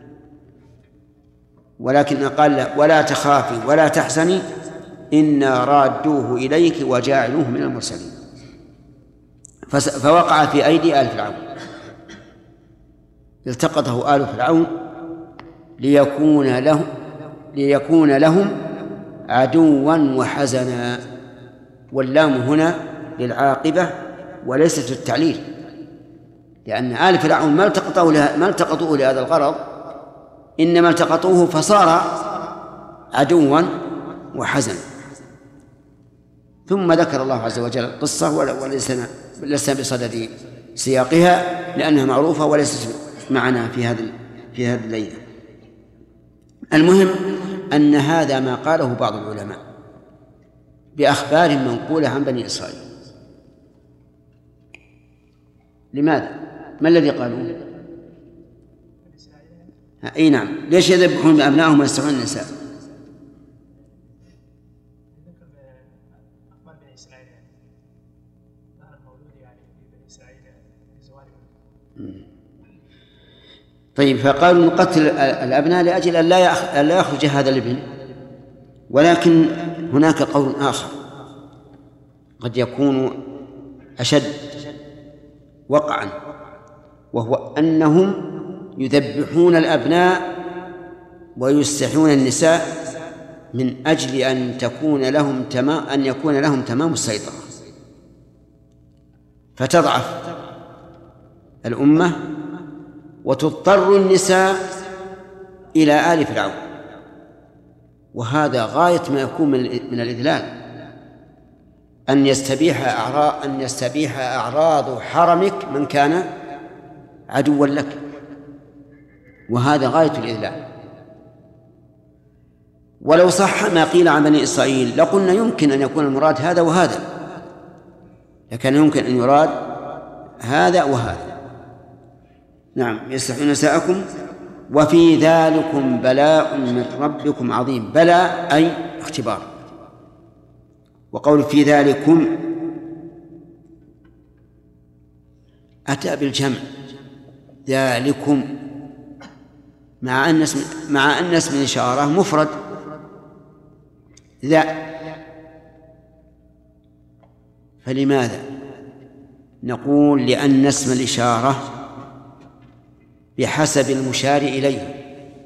ولكن قال: ولا تخافي ولا تحزني إنا رادوه إليك وجاعلوه من المرسلين. فوقع في أيدي آل فرعون، التقطه آل فرعون ليكون لهم عدوا وحزنا. واللام هنا للعاقبة وليست للتعليل، لأن آل فرعون ما التقطوه لهذا الغرض، إنما التقطوه فصار عدوا وحزنا. ثم ذكر الله عز وجل القصة ولسنا بصدد سياقها لأنها معروفة وليست معنا في هذه الليلة. المهم أن هذا ما قاله بعض العلماء بأخبار منقولة عن بني إسرائيل. لماذا؟ ما الذي قالوه؟ أي نعم. ليش يذبحون أبنائهم ويستحيون النساء؟ طيب، فقالوا نقتل الأبناء لأجل أن لا يخرج هذا الابن. ولكن هناك قول آخر قد يكون أشد وقعا، وهو أنهم يذبحون الأبناء ويستحيون النساء من أجل أن يكون لهم تمام السيطرة، فتضعف الأمة وتضطر النساء إلى آل فرعون. وهذا غاية ما يكون من الإذلال، أن يستبيح أعراض حرمك من كان عدوا لك، وهذا غاية الإذلال. ولو صح ما قيل عن بني إسرائيل لقلنا يمكن أن يكون المراد هذا وهذا، لكن يمكن أن يراد هذا وهذا. نعم، يستحيون نساءكم وفي ذلكم بلاء من ربكم عظيم. بلاء أي اختبار. وقول في ذلكم أتى بالجمع، ذلكم، مع أن اسم الإشارة مفرد ذا. فلماذا؟ نقول لأن اسم الإشارة بحسب المشار إليه،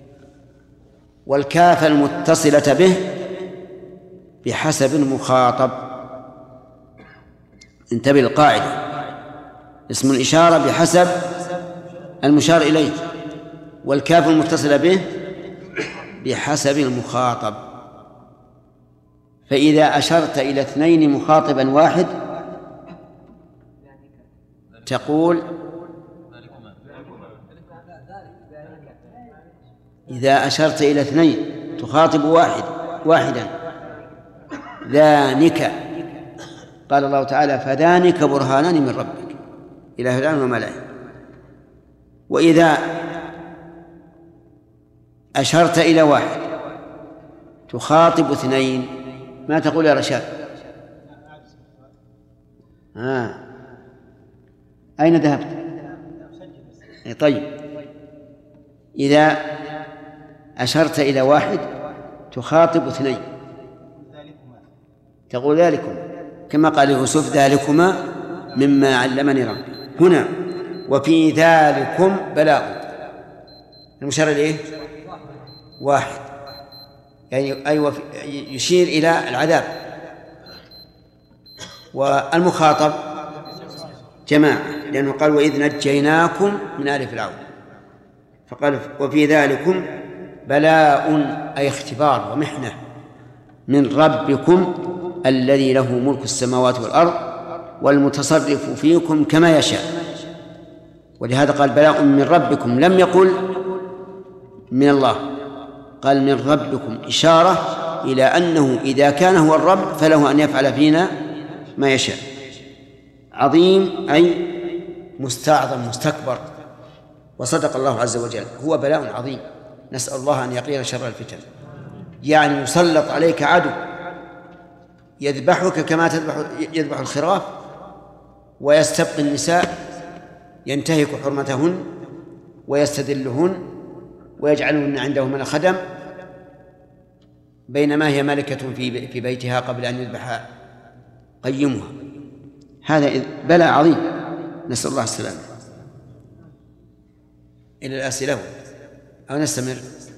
والكاف المتصلة به بحسب المخاطب. انتبه القاعدة، اسم الإشارة بحسب المشار إليه، والكاف المتصلة به بحسب المخاطب. فإذا أشرت إلى اثنين مخاطبا واحد تقول إذا أشرت إلى اثنين تخاطب واحدا ذانك. قال الله تعالى فذانك برهانان من ربك إلى فرعون وملئه. وإذا أشرت إلى واحد تخاطب اثنين ما تقول يا رشاد؟ أين ذهبت؟ طيب، إذا أشرت إلى واحد تخاطب اثنين تقول ذلكم، كما قال يوسف ذلكما مما علمني ربي. هنا وفي ذلكم بلاء، المشار إليه واحد، يعني أي يشير إلى العذاب. والمخاطب جماعة، لأنه قال وإذ نجيناكم من آل فرعون، فقال وفي ذلكم بلاء أي اختبار ومحنة من ربكم الذي له ملك السماوات والأرض والمتصرف فيكم كما يشاء. ولهذا قال بلاء من ربكم، لم يقل من الله، قال من ربكم، إشارة إلى أنه إذا كان هو الرب فله أن يفعل فينا ما يشاء. عظيم أي مستعظم مستكبر. وصدق الله عز وجل، هو بلاء عظيم. نسأل الله أن يقينا شر الفتن. يعني يسلط عليك عدو يذبحك كما يذبح الخراف، ويستبقي النساء ينتهك حرمتهن ويستذلهن ويجعلهن عنده من الخدم، بينما هي ملكة في بيتها قبل أن يذبح قيمها. هذا بلاء عظيم، نسأل الله السلامة. إلى الأسئلة أو نستمر؟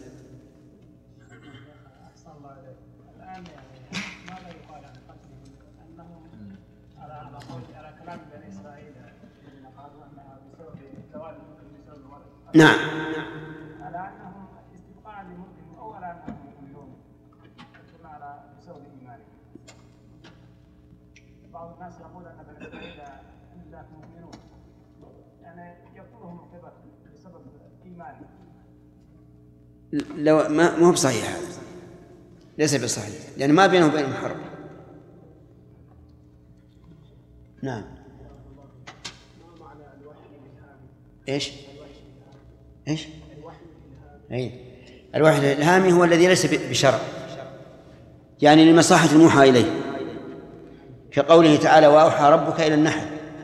الآن ماذا يقال عن قتلهم؟ أنهم على كلام بني إسرائيل قالوا أنها بسبب زوال الملك بسبب الولد.
نعم.
على أنهم استبقاء لملكهم أو على أنهم يؤمنون بسبب إيمانهم. بعض الناس يقول أن بني إسرائيل لا مؤمنون، يعني يقتلهم القبط بسبب إيمانهم.
لو ما هو بصحيح، هذا ليس بصحيح، لأن ما بينه وبينهم حرب. نعم. إيش؟ أي الوحي الإلهامي هو الذي ليس بشرع، يعني لمصلحة الموحى إليه، كقوله تعالى وأوحى ربك إلى النحل.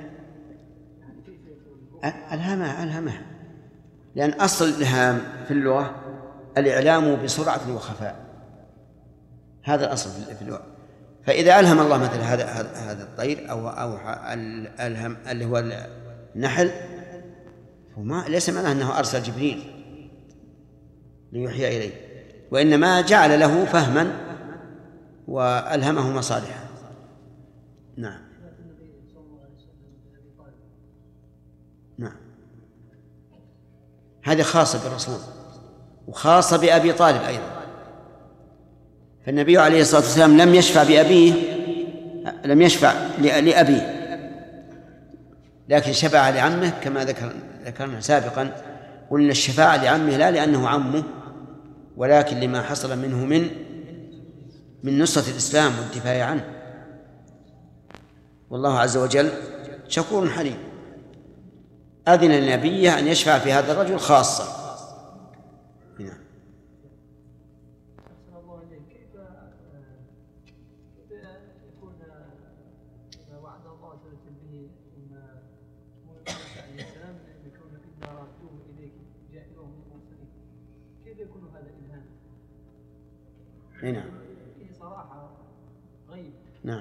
ألهمها لأن أصل الإلهام في اللغة الإعلام بسرعة وخفاء، هذا الأصل في اللغة. فإذا ألهم الله مثل هذا الطير أو ألهم اللي هو النحل، فما ليس معناه أنه أرسل جبريل ليوحي إليه، وإنما جعل له فهما وألهمه مصالحا. نعم هذه خاصة بالرسول وخاصة بأبي طالب أيضا. فالنبي عليه الصلاة والسلام لم يشفع بأبيه، لم يشفع لأبيه، لكن شفع لعمه كما ذكرنا سابقا. قلنا الشفاعة لعمه لا لأنه عمه، ولكن لما حصل منه من نصرة الإسلام والدفاع عنه. والله عز وجل شكور حليم، أذن لنبيه أن يشفع في هذا الرجل خاصة. نعم.
كيف يكون إذا وعد الله تعالى به أن موسى عليه السلام يكون إذا ردوه إليك جاءهم المرسلين، كيف يكون هذا إلهام؟
نعم.
فيه صراحة غيب.
نعم.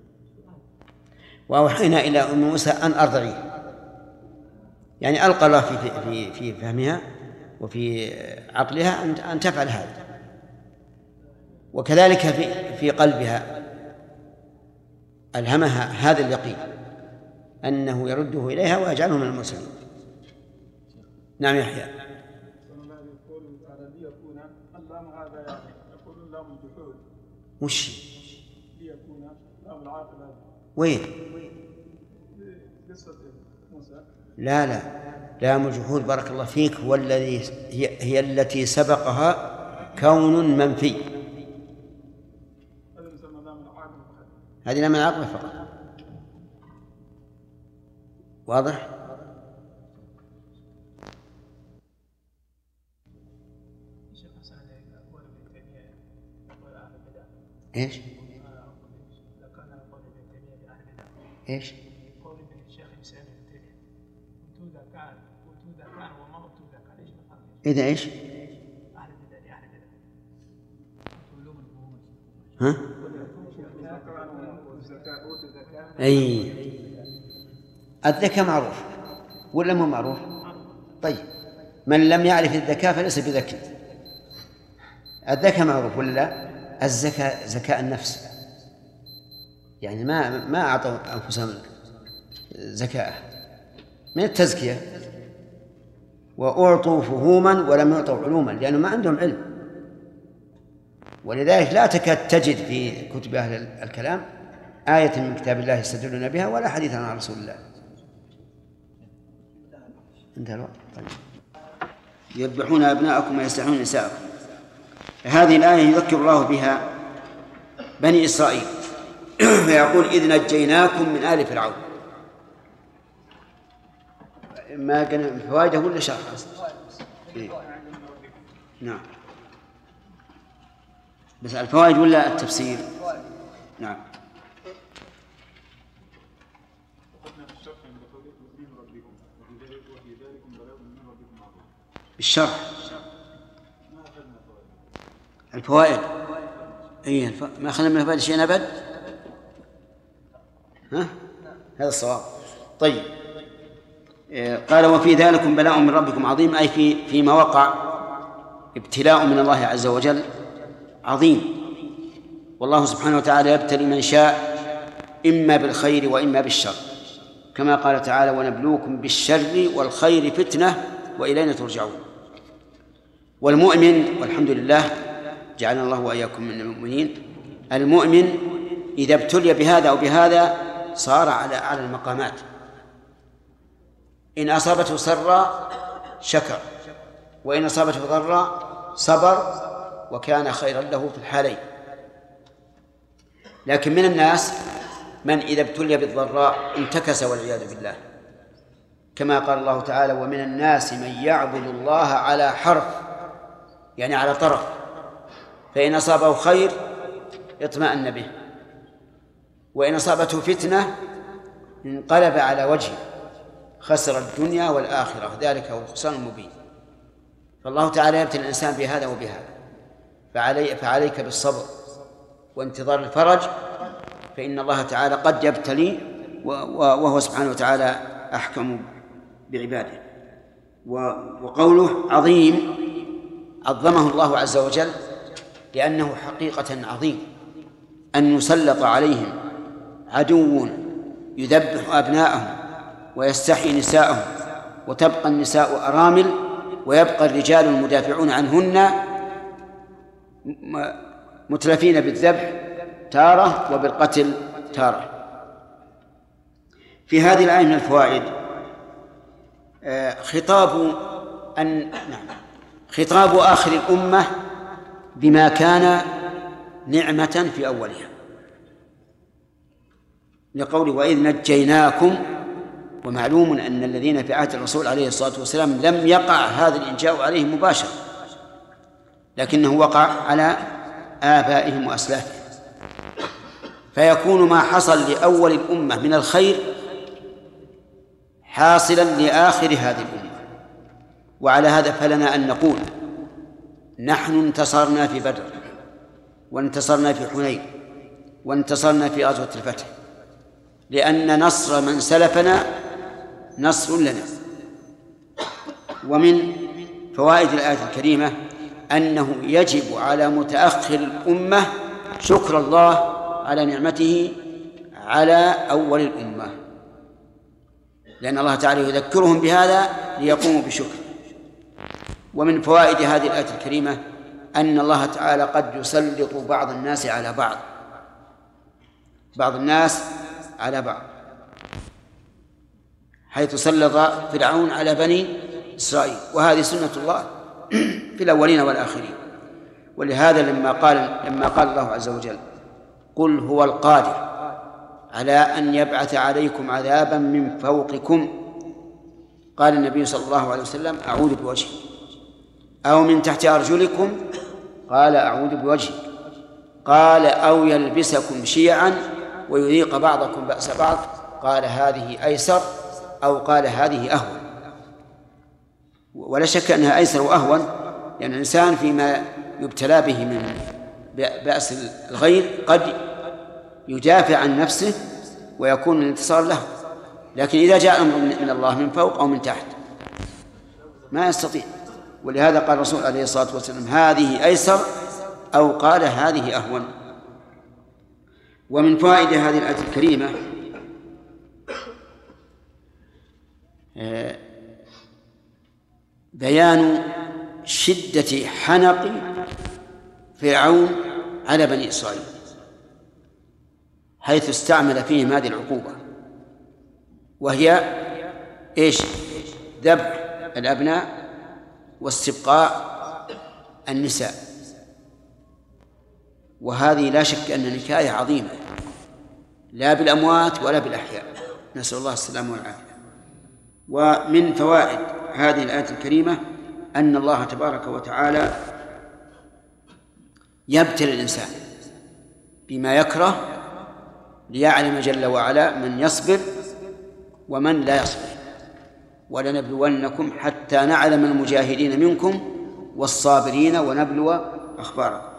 وأوحينا إلى أم موسى أن أرضعيه، يعني ألقى الله في فهمها وفي عقلها أن تفعل هذا، وكذلك في قلبها ألهمها هذا اليقين أنه يرده إليها ويجعله من المرسلين. نعم يحيى. وش وين؟ لا لام الجحود بارك الله فيك هو الذي هي التي سبقها كون منفي، هذه لام العاقبة فقط. واضح؟ ايش؟ ايش؟ إذا إيش؟ ها؟ أي الذكاء معروف ولا مو معروف؟ طيب من لم يعرف الذكاء فليس بذكي. الذكاء معروف ولا لا؟ الزكاة زكاء النفس، يعني ما أعطوا أنفسهم زكاة من التزكية، وأعطوا فهوما ولم يعطوا علوما لأنه ما عندهم علم. ولذلك لا تكاد تجد في كتب أهل الكلام آية من كتاب الله يستدلون بها ولا حديثا عن رسول الله. انتهى الوقت. طيب. يذبحون أبناءكم ويستحيون نساءكم، هذه الآية يذكر الله بها بني إسرائيل فيقول إذ نجيناكم من آل فرعون. ما كان فوائده ولا شرح؟ إيه؟ نعم، بس الفوائد ولا التفسير؟ نعم. بالشرح الفوائد. أي ما أخذنا من الفوائد شيئا أبد. ها هذا الصواب. طيب قال وفي ذلكم بلاء من ربكم عظيم، أي فيما وقع ابتلاء من الله عز وجل عظيم. والله سبحانه وتعالى يبتلي من شاء إما بالخير وإما بالشر، كما قال تعالى ونبلوكم بالشر والخير فتنة وإلينا ترجعون. والمؤمن والحمد لله جعلنا الله وإياكم من المؤمنين، المؤمن إذا ابتلي بهذا أو بهذا صار على المقامات. إن أصابته سرا شكر، وإن أصابته ضرا صبر، وكان خيرا له في الحالين. لكن من الناس من إذا ابتلي بالضراء انتكس والعياذ بالله، كما قال الله تعالى ومن الناس من يعبد الله على حرف يعني على طرف، فإن أصابه خير اطمأن به، وإن أصابته فتنة انقلب على وجهه خسر الدنيا والآخرة، ذلك هو الخسران المبين. فالله تعالى يبتلي الإنسان بهذا وبهذا، فعليك بالصبر وانتظار الفرج، فإن الله تعالى قد يبتلي وهو سبحانه وتعالى أحكم بعباده. وقوله عظيم عظمه الله عز وجل لأنه حقيقة عظيم أن يسلط عليهم عدو يذبح أبناءهم ويستحيي نساءهم وتبقى النساء أرامل ويبقى الرجال المدافعون عنهن متلفين بالذبح تارة وبالقتل تارة. في هذه الآية من الفوائد خطاب آخر الأمة بما كان نعمة في أولها، لقوله وإذ نجيناكم. ومعلوم أن الذين في عهد الرسول عليه الصلاة والسلام لم يقع هذا الإنجاء عليهم مباشرة، لكنه وقع على آبائهم وأسلافهم، فيكون ما حصل لأول الأمة من الخير حاصلا لآخر هذه الأمة. وعلى هذا فلنا أن نقول نحن انتصرنا في بدر، وانتصرنا في حنين، وانتصرنا في غزوة الفتح، لأن نصر من سلفنا نصر لنا. ومن فوائد الآية الكريمة أنه يجب على متأخر الأمة شكر الله على نعمته على أول الأمة، لأن الله تعالى يذكرهم بهذا ليقوموا بشكر. ومن فوائد هذه الآية الكريمة أن الله تعالى قد يسلط بعض الناس على بعض الناس على بعض، حيث سلط فرعون على بني إسرائيل، وهذه سنة الله في الأولين والآخرين. ولهذا لما قال الله عز وجل قل هو القادر على أن يبعث عليكم عذابا من فوقكم، قال النبي صلى الله عليه وسلم أعوذ بوجهك، أو من تحت أرجلكم، قال أعوذ بوجهك، قال أو يلبسكم شيعا ويذيق بعضكم بأس بعض، قال هذه أيسر، أو قال هذه أهون. ولا شك أنها أيسر وأهون، لأن الإنسان فيما يبتلى به من بأس الغير قد يدافع عن نفسه ويكون الانتصار له، لكن إذا جاء أمر من الله من فوق أو من تحت ما يستطيع. ولهذا قال الرسول عليه الصلاة والسلام هذه أيسر، أو قال هذه أهون. ومن فوائد هذه الآية الكريمة بيان شدة حنق فرعون على بني إسرائيل، حيث استعمل فيهم هذه العقوبة، وهي إيش؟ ذبح الأبناء واستبقاء النساء. وهذه لا شك أن نكاية عظيمة، لا بالأموات ولا بالأحياء، نسأل الله السلامة والعافية. ومن فوائد هذه الآية الكريمة أن الله تبارك وتعالى يبتلي الإنسان بما يكره ليعلم جل وعلا من يصبر ومن لا يصبر. ولنبلونكم حتى نعلم المجاهدين منكم والصابرين ونبلو أخباركم.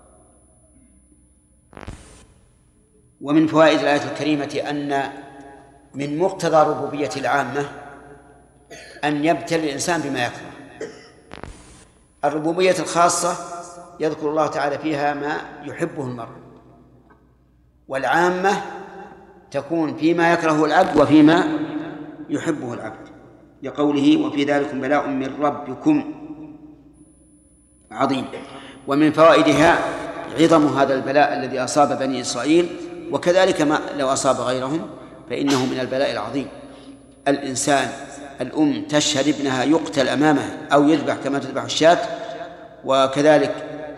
ومن فوائد الآية الكريمة أن من مقتضى ربوبية العامة أن يبتلي الإنسان بما يكره. الربوبية الخاصة يذكر الله تعالى فيها ما يحبه المرء، والعامة تكون فيما يكره العبد وفيما يحبه العبد، لقوله وفي ذلكم بلاء من ربكم عظيم. ومن فوائدها عظم هذا البلاء الذي أصاب بني إسرائيل، وكذلك ما لو أصاب غيرهم فإنه من البلاء العظيم. الإنسان الأم تشهد ابنها يقتل أمامها أو يذبح كما تذبح الشاة، وكذلك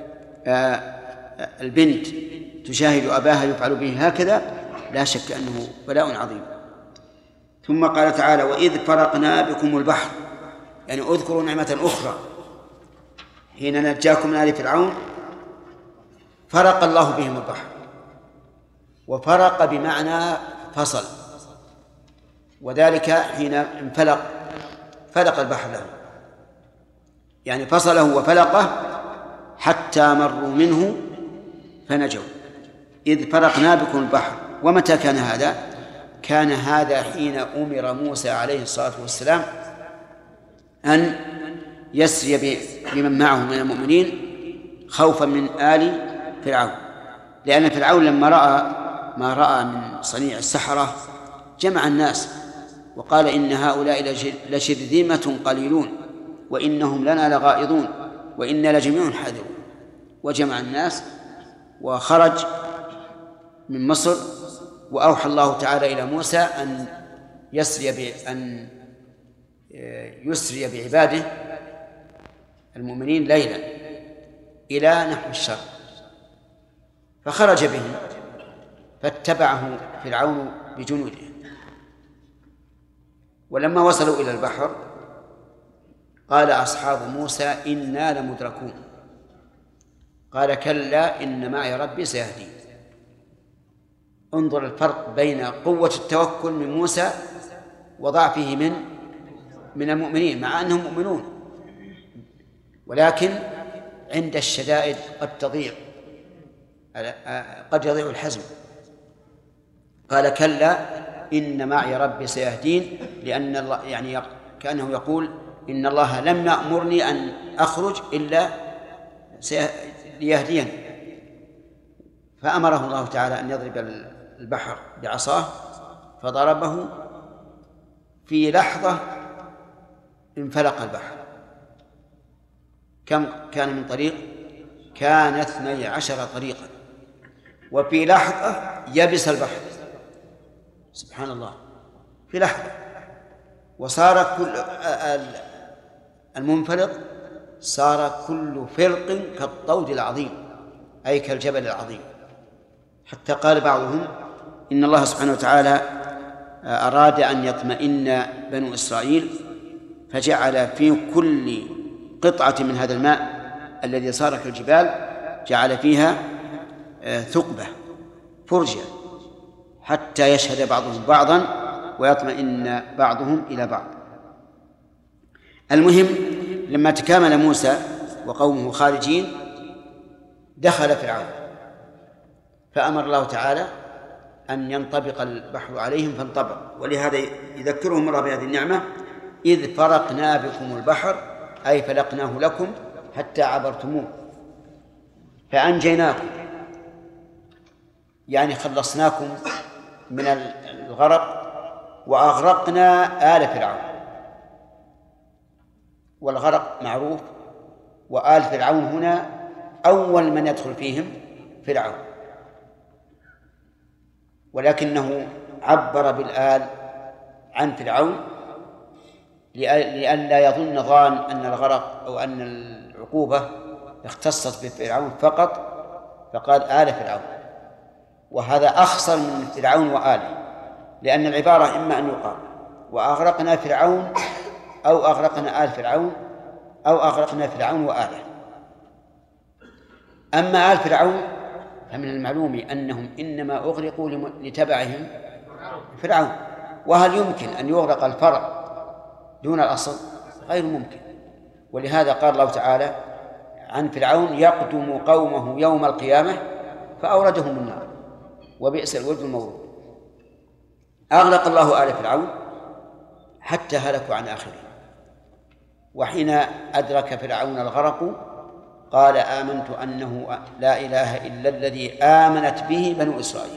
البنت تشاهد أباها يفعل به هكذا، لا شك أنه بلاء عظيم. ثم قال تعالى وإذ فرقنا بكم البحر، يعني أذكروا نعمة أخرى حين نجاكم من آل فرعون فرق الله بهم البحر، وفرق بمعنى فصل، وذلك حين فلق البحر له، يعني فصله وفلقه حتى مروا منه فنجوا. إذ فرقنا بكم البحر. ومتى كان هذا؟ كان هذا حين أمر موسى عليه الصلاة والسلام أن يسري بمن معه من المؤمنين خوفا من آل فرعون، لأن فرعون لما رأى ما رأى من صنيع السحرة جمع الناس وقال إن هؤلاء لشرذمة قليلون وإنهم لنا لغائظون وإنا لجميع حاذرون. وجمع الناس وخرج من مصر، وأوحى الله تعالى إلى موسى أن يسري بعباده المؤمنين ليلا إلى نحو الشرق، فخرج بهم فاتبعه فرعون بجنوده. ولما وصلوا إلى البحر قال أصحاب موسى إنا لمدركون، قال كلا إن معي ربي سيهدين. انظر الفرق بين قوة التوكل من موسى وضعفه من المؤمنين، مع أنهم مؤمنون، ولكن عند الشدائد قد يضيع الحزم. قال كلا إن معي ربي سيهدين، لأن الله يعني كأنه يقول إن الله لم يأمرني أن أخرج إلا ليهديني. فأمره الله تعالى أن يضرب البحر بعصاه فضربه، في لحظة انفلق البحر. كم كان من طريق؟ كان 12 طريقا، وفي لحظة يبس البحر، سبحان الله، في لحظة. وصار كل المنفلق صار كل فرق كالطود العظيم، أي كالجبل العظيم. حتى قال بعضهم إن الله سبحانه وتعالى أراد أن يطمئن بنو إسرائيل فجعل في كل قطعة من هذا الماء الذي صار كالجبال جعل فيها ثقبة فرجة حتى يشهد بعضهم بعضا ويطمئن بعضهم إلى بعض. المهم لما تكامل موسى وقومه خارجين دخل فرعون، فأمر الله تعالى أن ينطبق البحر عليهم فانطبق. ولهذا يذكرهم الله بهذه النعمة: إذ فرقنا بكم البحر، أي فلقناه لكم حتى عبرتموه فأنجيناكم، يعني خلصناكم من الغرق وأغرقنا آل فرعون. والغرق معروف، وآل فرعون هنا أول من يدخل فيهم فرعون، ولكنه عبر بالآل عن فرعون لئلا يظن ظان أن الغرق أو أن العقوبة اختصت بفرعون فقط، فقال آل فرعون، وهذا أخصر من فرعون وآله، لأن العبارة إما أن يقال وأغرقنا فرعون أو أغرقنا آل فرعون أو أغرقنا فرعون وآله. أما آل فرعون فمن المعلوم أنهم إنما أغرقوا لتبعهم فرعون، وهل يمكن أن يغرق الفرع دون الأصل؟ غير ممكن. ولهذا قال الله تعالى عن فرعون: يقدم قومه يوم القيامة فأوردهم النار وبئس الورد المورود. أغلق الله آل فرعون حتى هلكوا عن آخره. وحين أدرك فرعون الغرق قال: آمنت أنه لا إله إلا الذي آمنت به بنو إسرائيل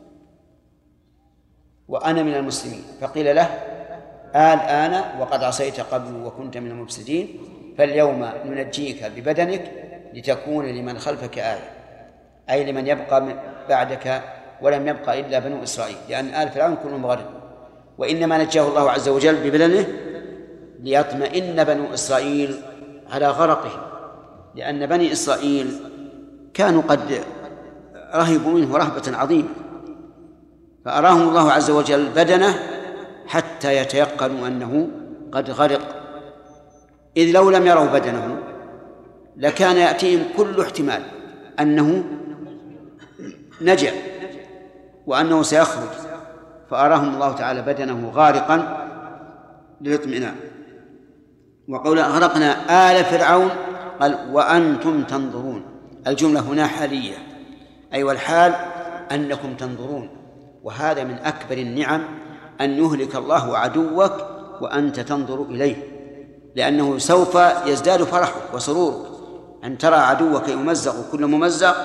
وأنا من المسلمين. فقيل له: الآن وقد عصيت قبل وكنت من المفسدين، فاليوم ننجيك ببدنك لتكون لمن خلفك آية، أي لمن يبقى بعدك ولم يبقى إلا بنو إسرائيل، لأن آل فرعون كلهم غرقوا. وإنما نجاه الله عز وجل ببدنه ليطمئن بنو إسرائيل على غرقهم، لأن بني إسرائيل كانوا قد رهبوا منه رهبة عظيمة، فأراهم الله عز وجل بدنه حتى يتيقنوا أنه قد غرق. إذ لو لم يروا بدنه لكان يأتيهم كل احتمال أنه نجا وأنه سيخرج، فأراهم الله تعالى بدنه غارقا للاطمئنان. وقول أغرقنا آل فرعون قال وأنتم تنظرون، الجملة هنا حالية، أي والحال أنكم تنظرون. وهذا من أكبر النعم أن يهلك الله عدوك وأنت تنظر إليه، لأنه سوف يزداد فرحك وسرورك أن ترى عدوك يمزق كل ممزق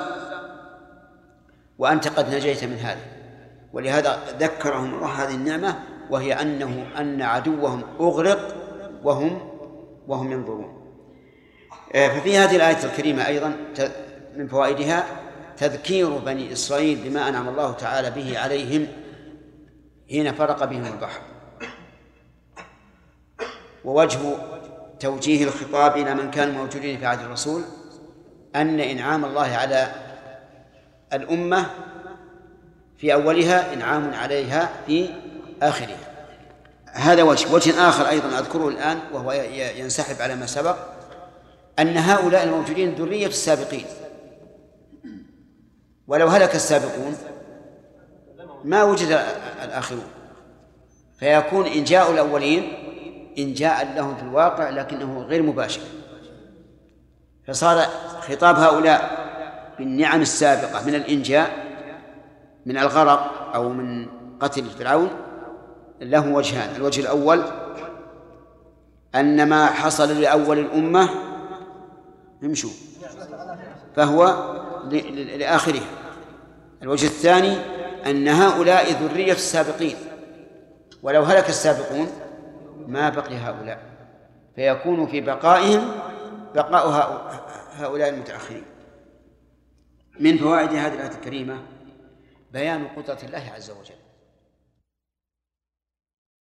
وأنت قد نجيت من هذا. ولهذا ذكرهم الله هذه النعمة، وهي أن عدوهم أغرق وهم ينظرون. ففي هذه الآية الكريمة أيضا من فوائدها تذكير بني إسرائيل بما أنعم الله تعالى به عليهم حين فرق بهم البحر. ووجه توجيه الخطاب إلى من كانوا موجودين في عهد الرسول أن إنعام الله على الأمة في أولها إنعام عليها في آخرها. هذا وجه آخر أيضا أذكره الآن وهو ينسحب على ما سبق، أن هؤلاء الموجودين ذرية السابقين، ولو هلك السابقون ما وجد الآخرون، فيكون إنجاء الأولين إنجاء لهم في الواقع لكنه غير مباشر، فصار خطاب هؤلاء بالنعم السابقة من الإنجاء من الغرق أو من قتل فرعون له وجهان. الوجه الأول أن ما حصل لأول الأمة فهو لآخرها. الوجه الثاني أن هؤلاء ذرية السابقين، ولو هلك السابقون ما بقي هؤلاء، فيكون في بقائهم بقاء هؤلاء المتأخرين. من فوائد هذه الآية الكريمة بيان قدرة الله عز وجل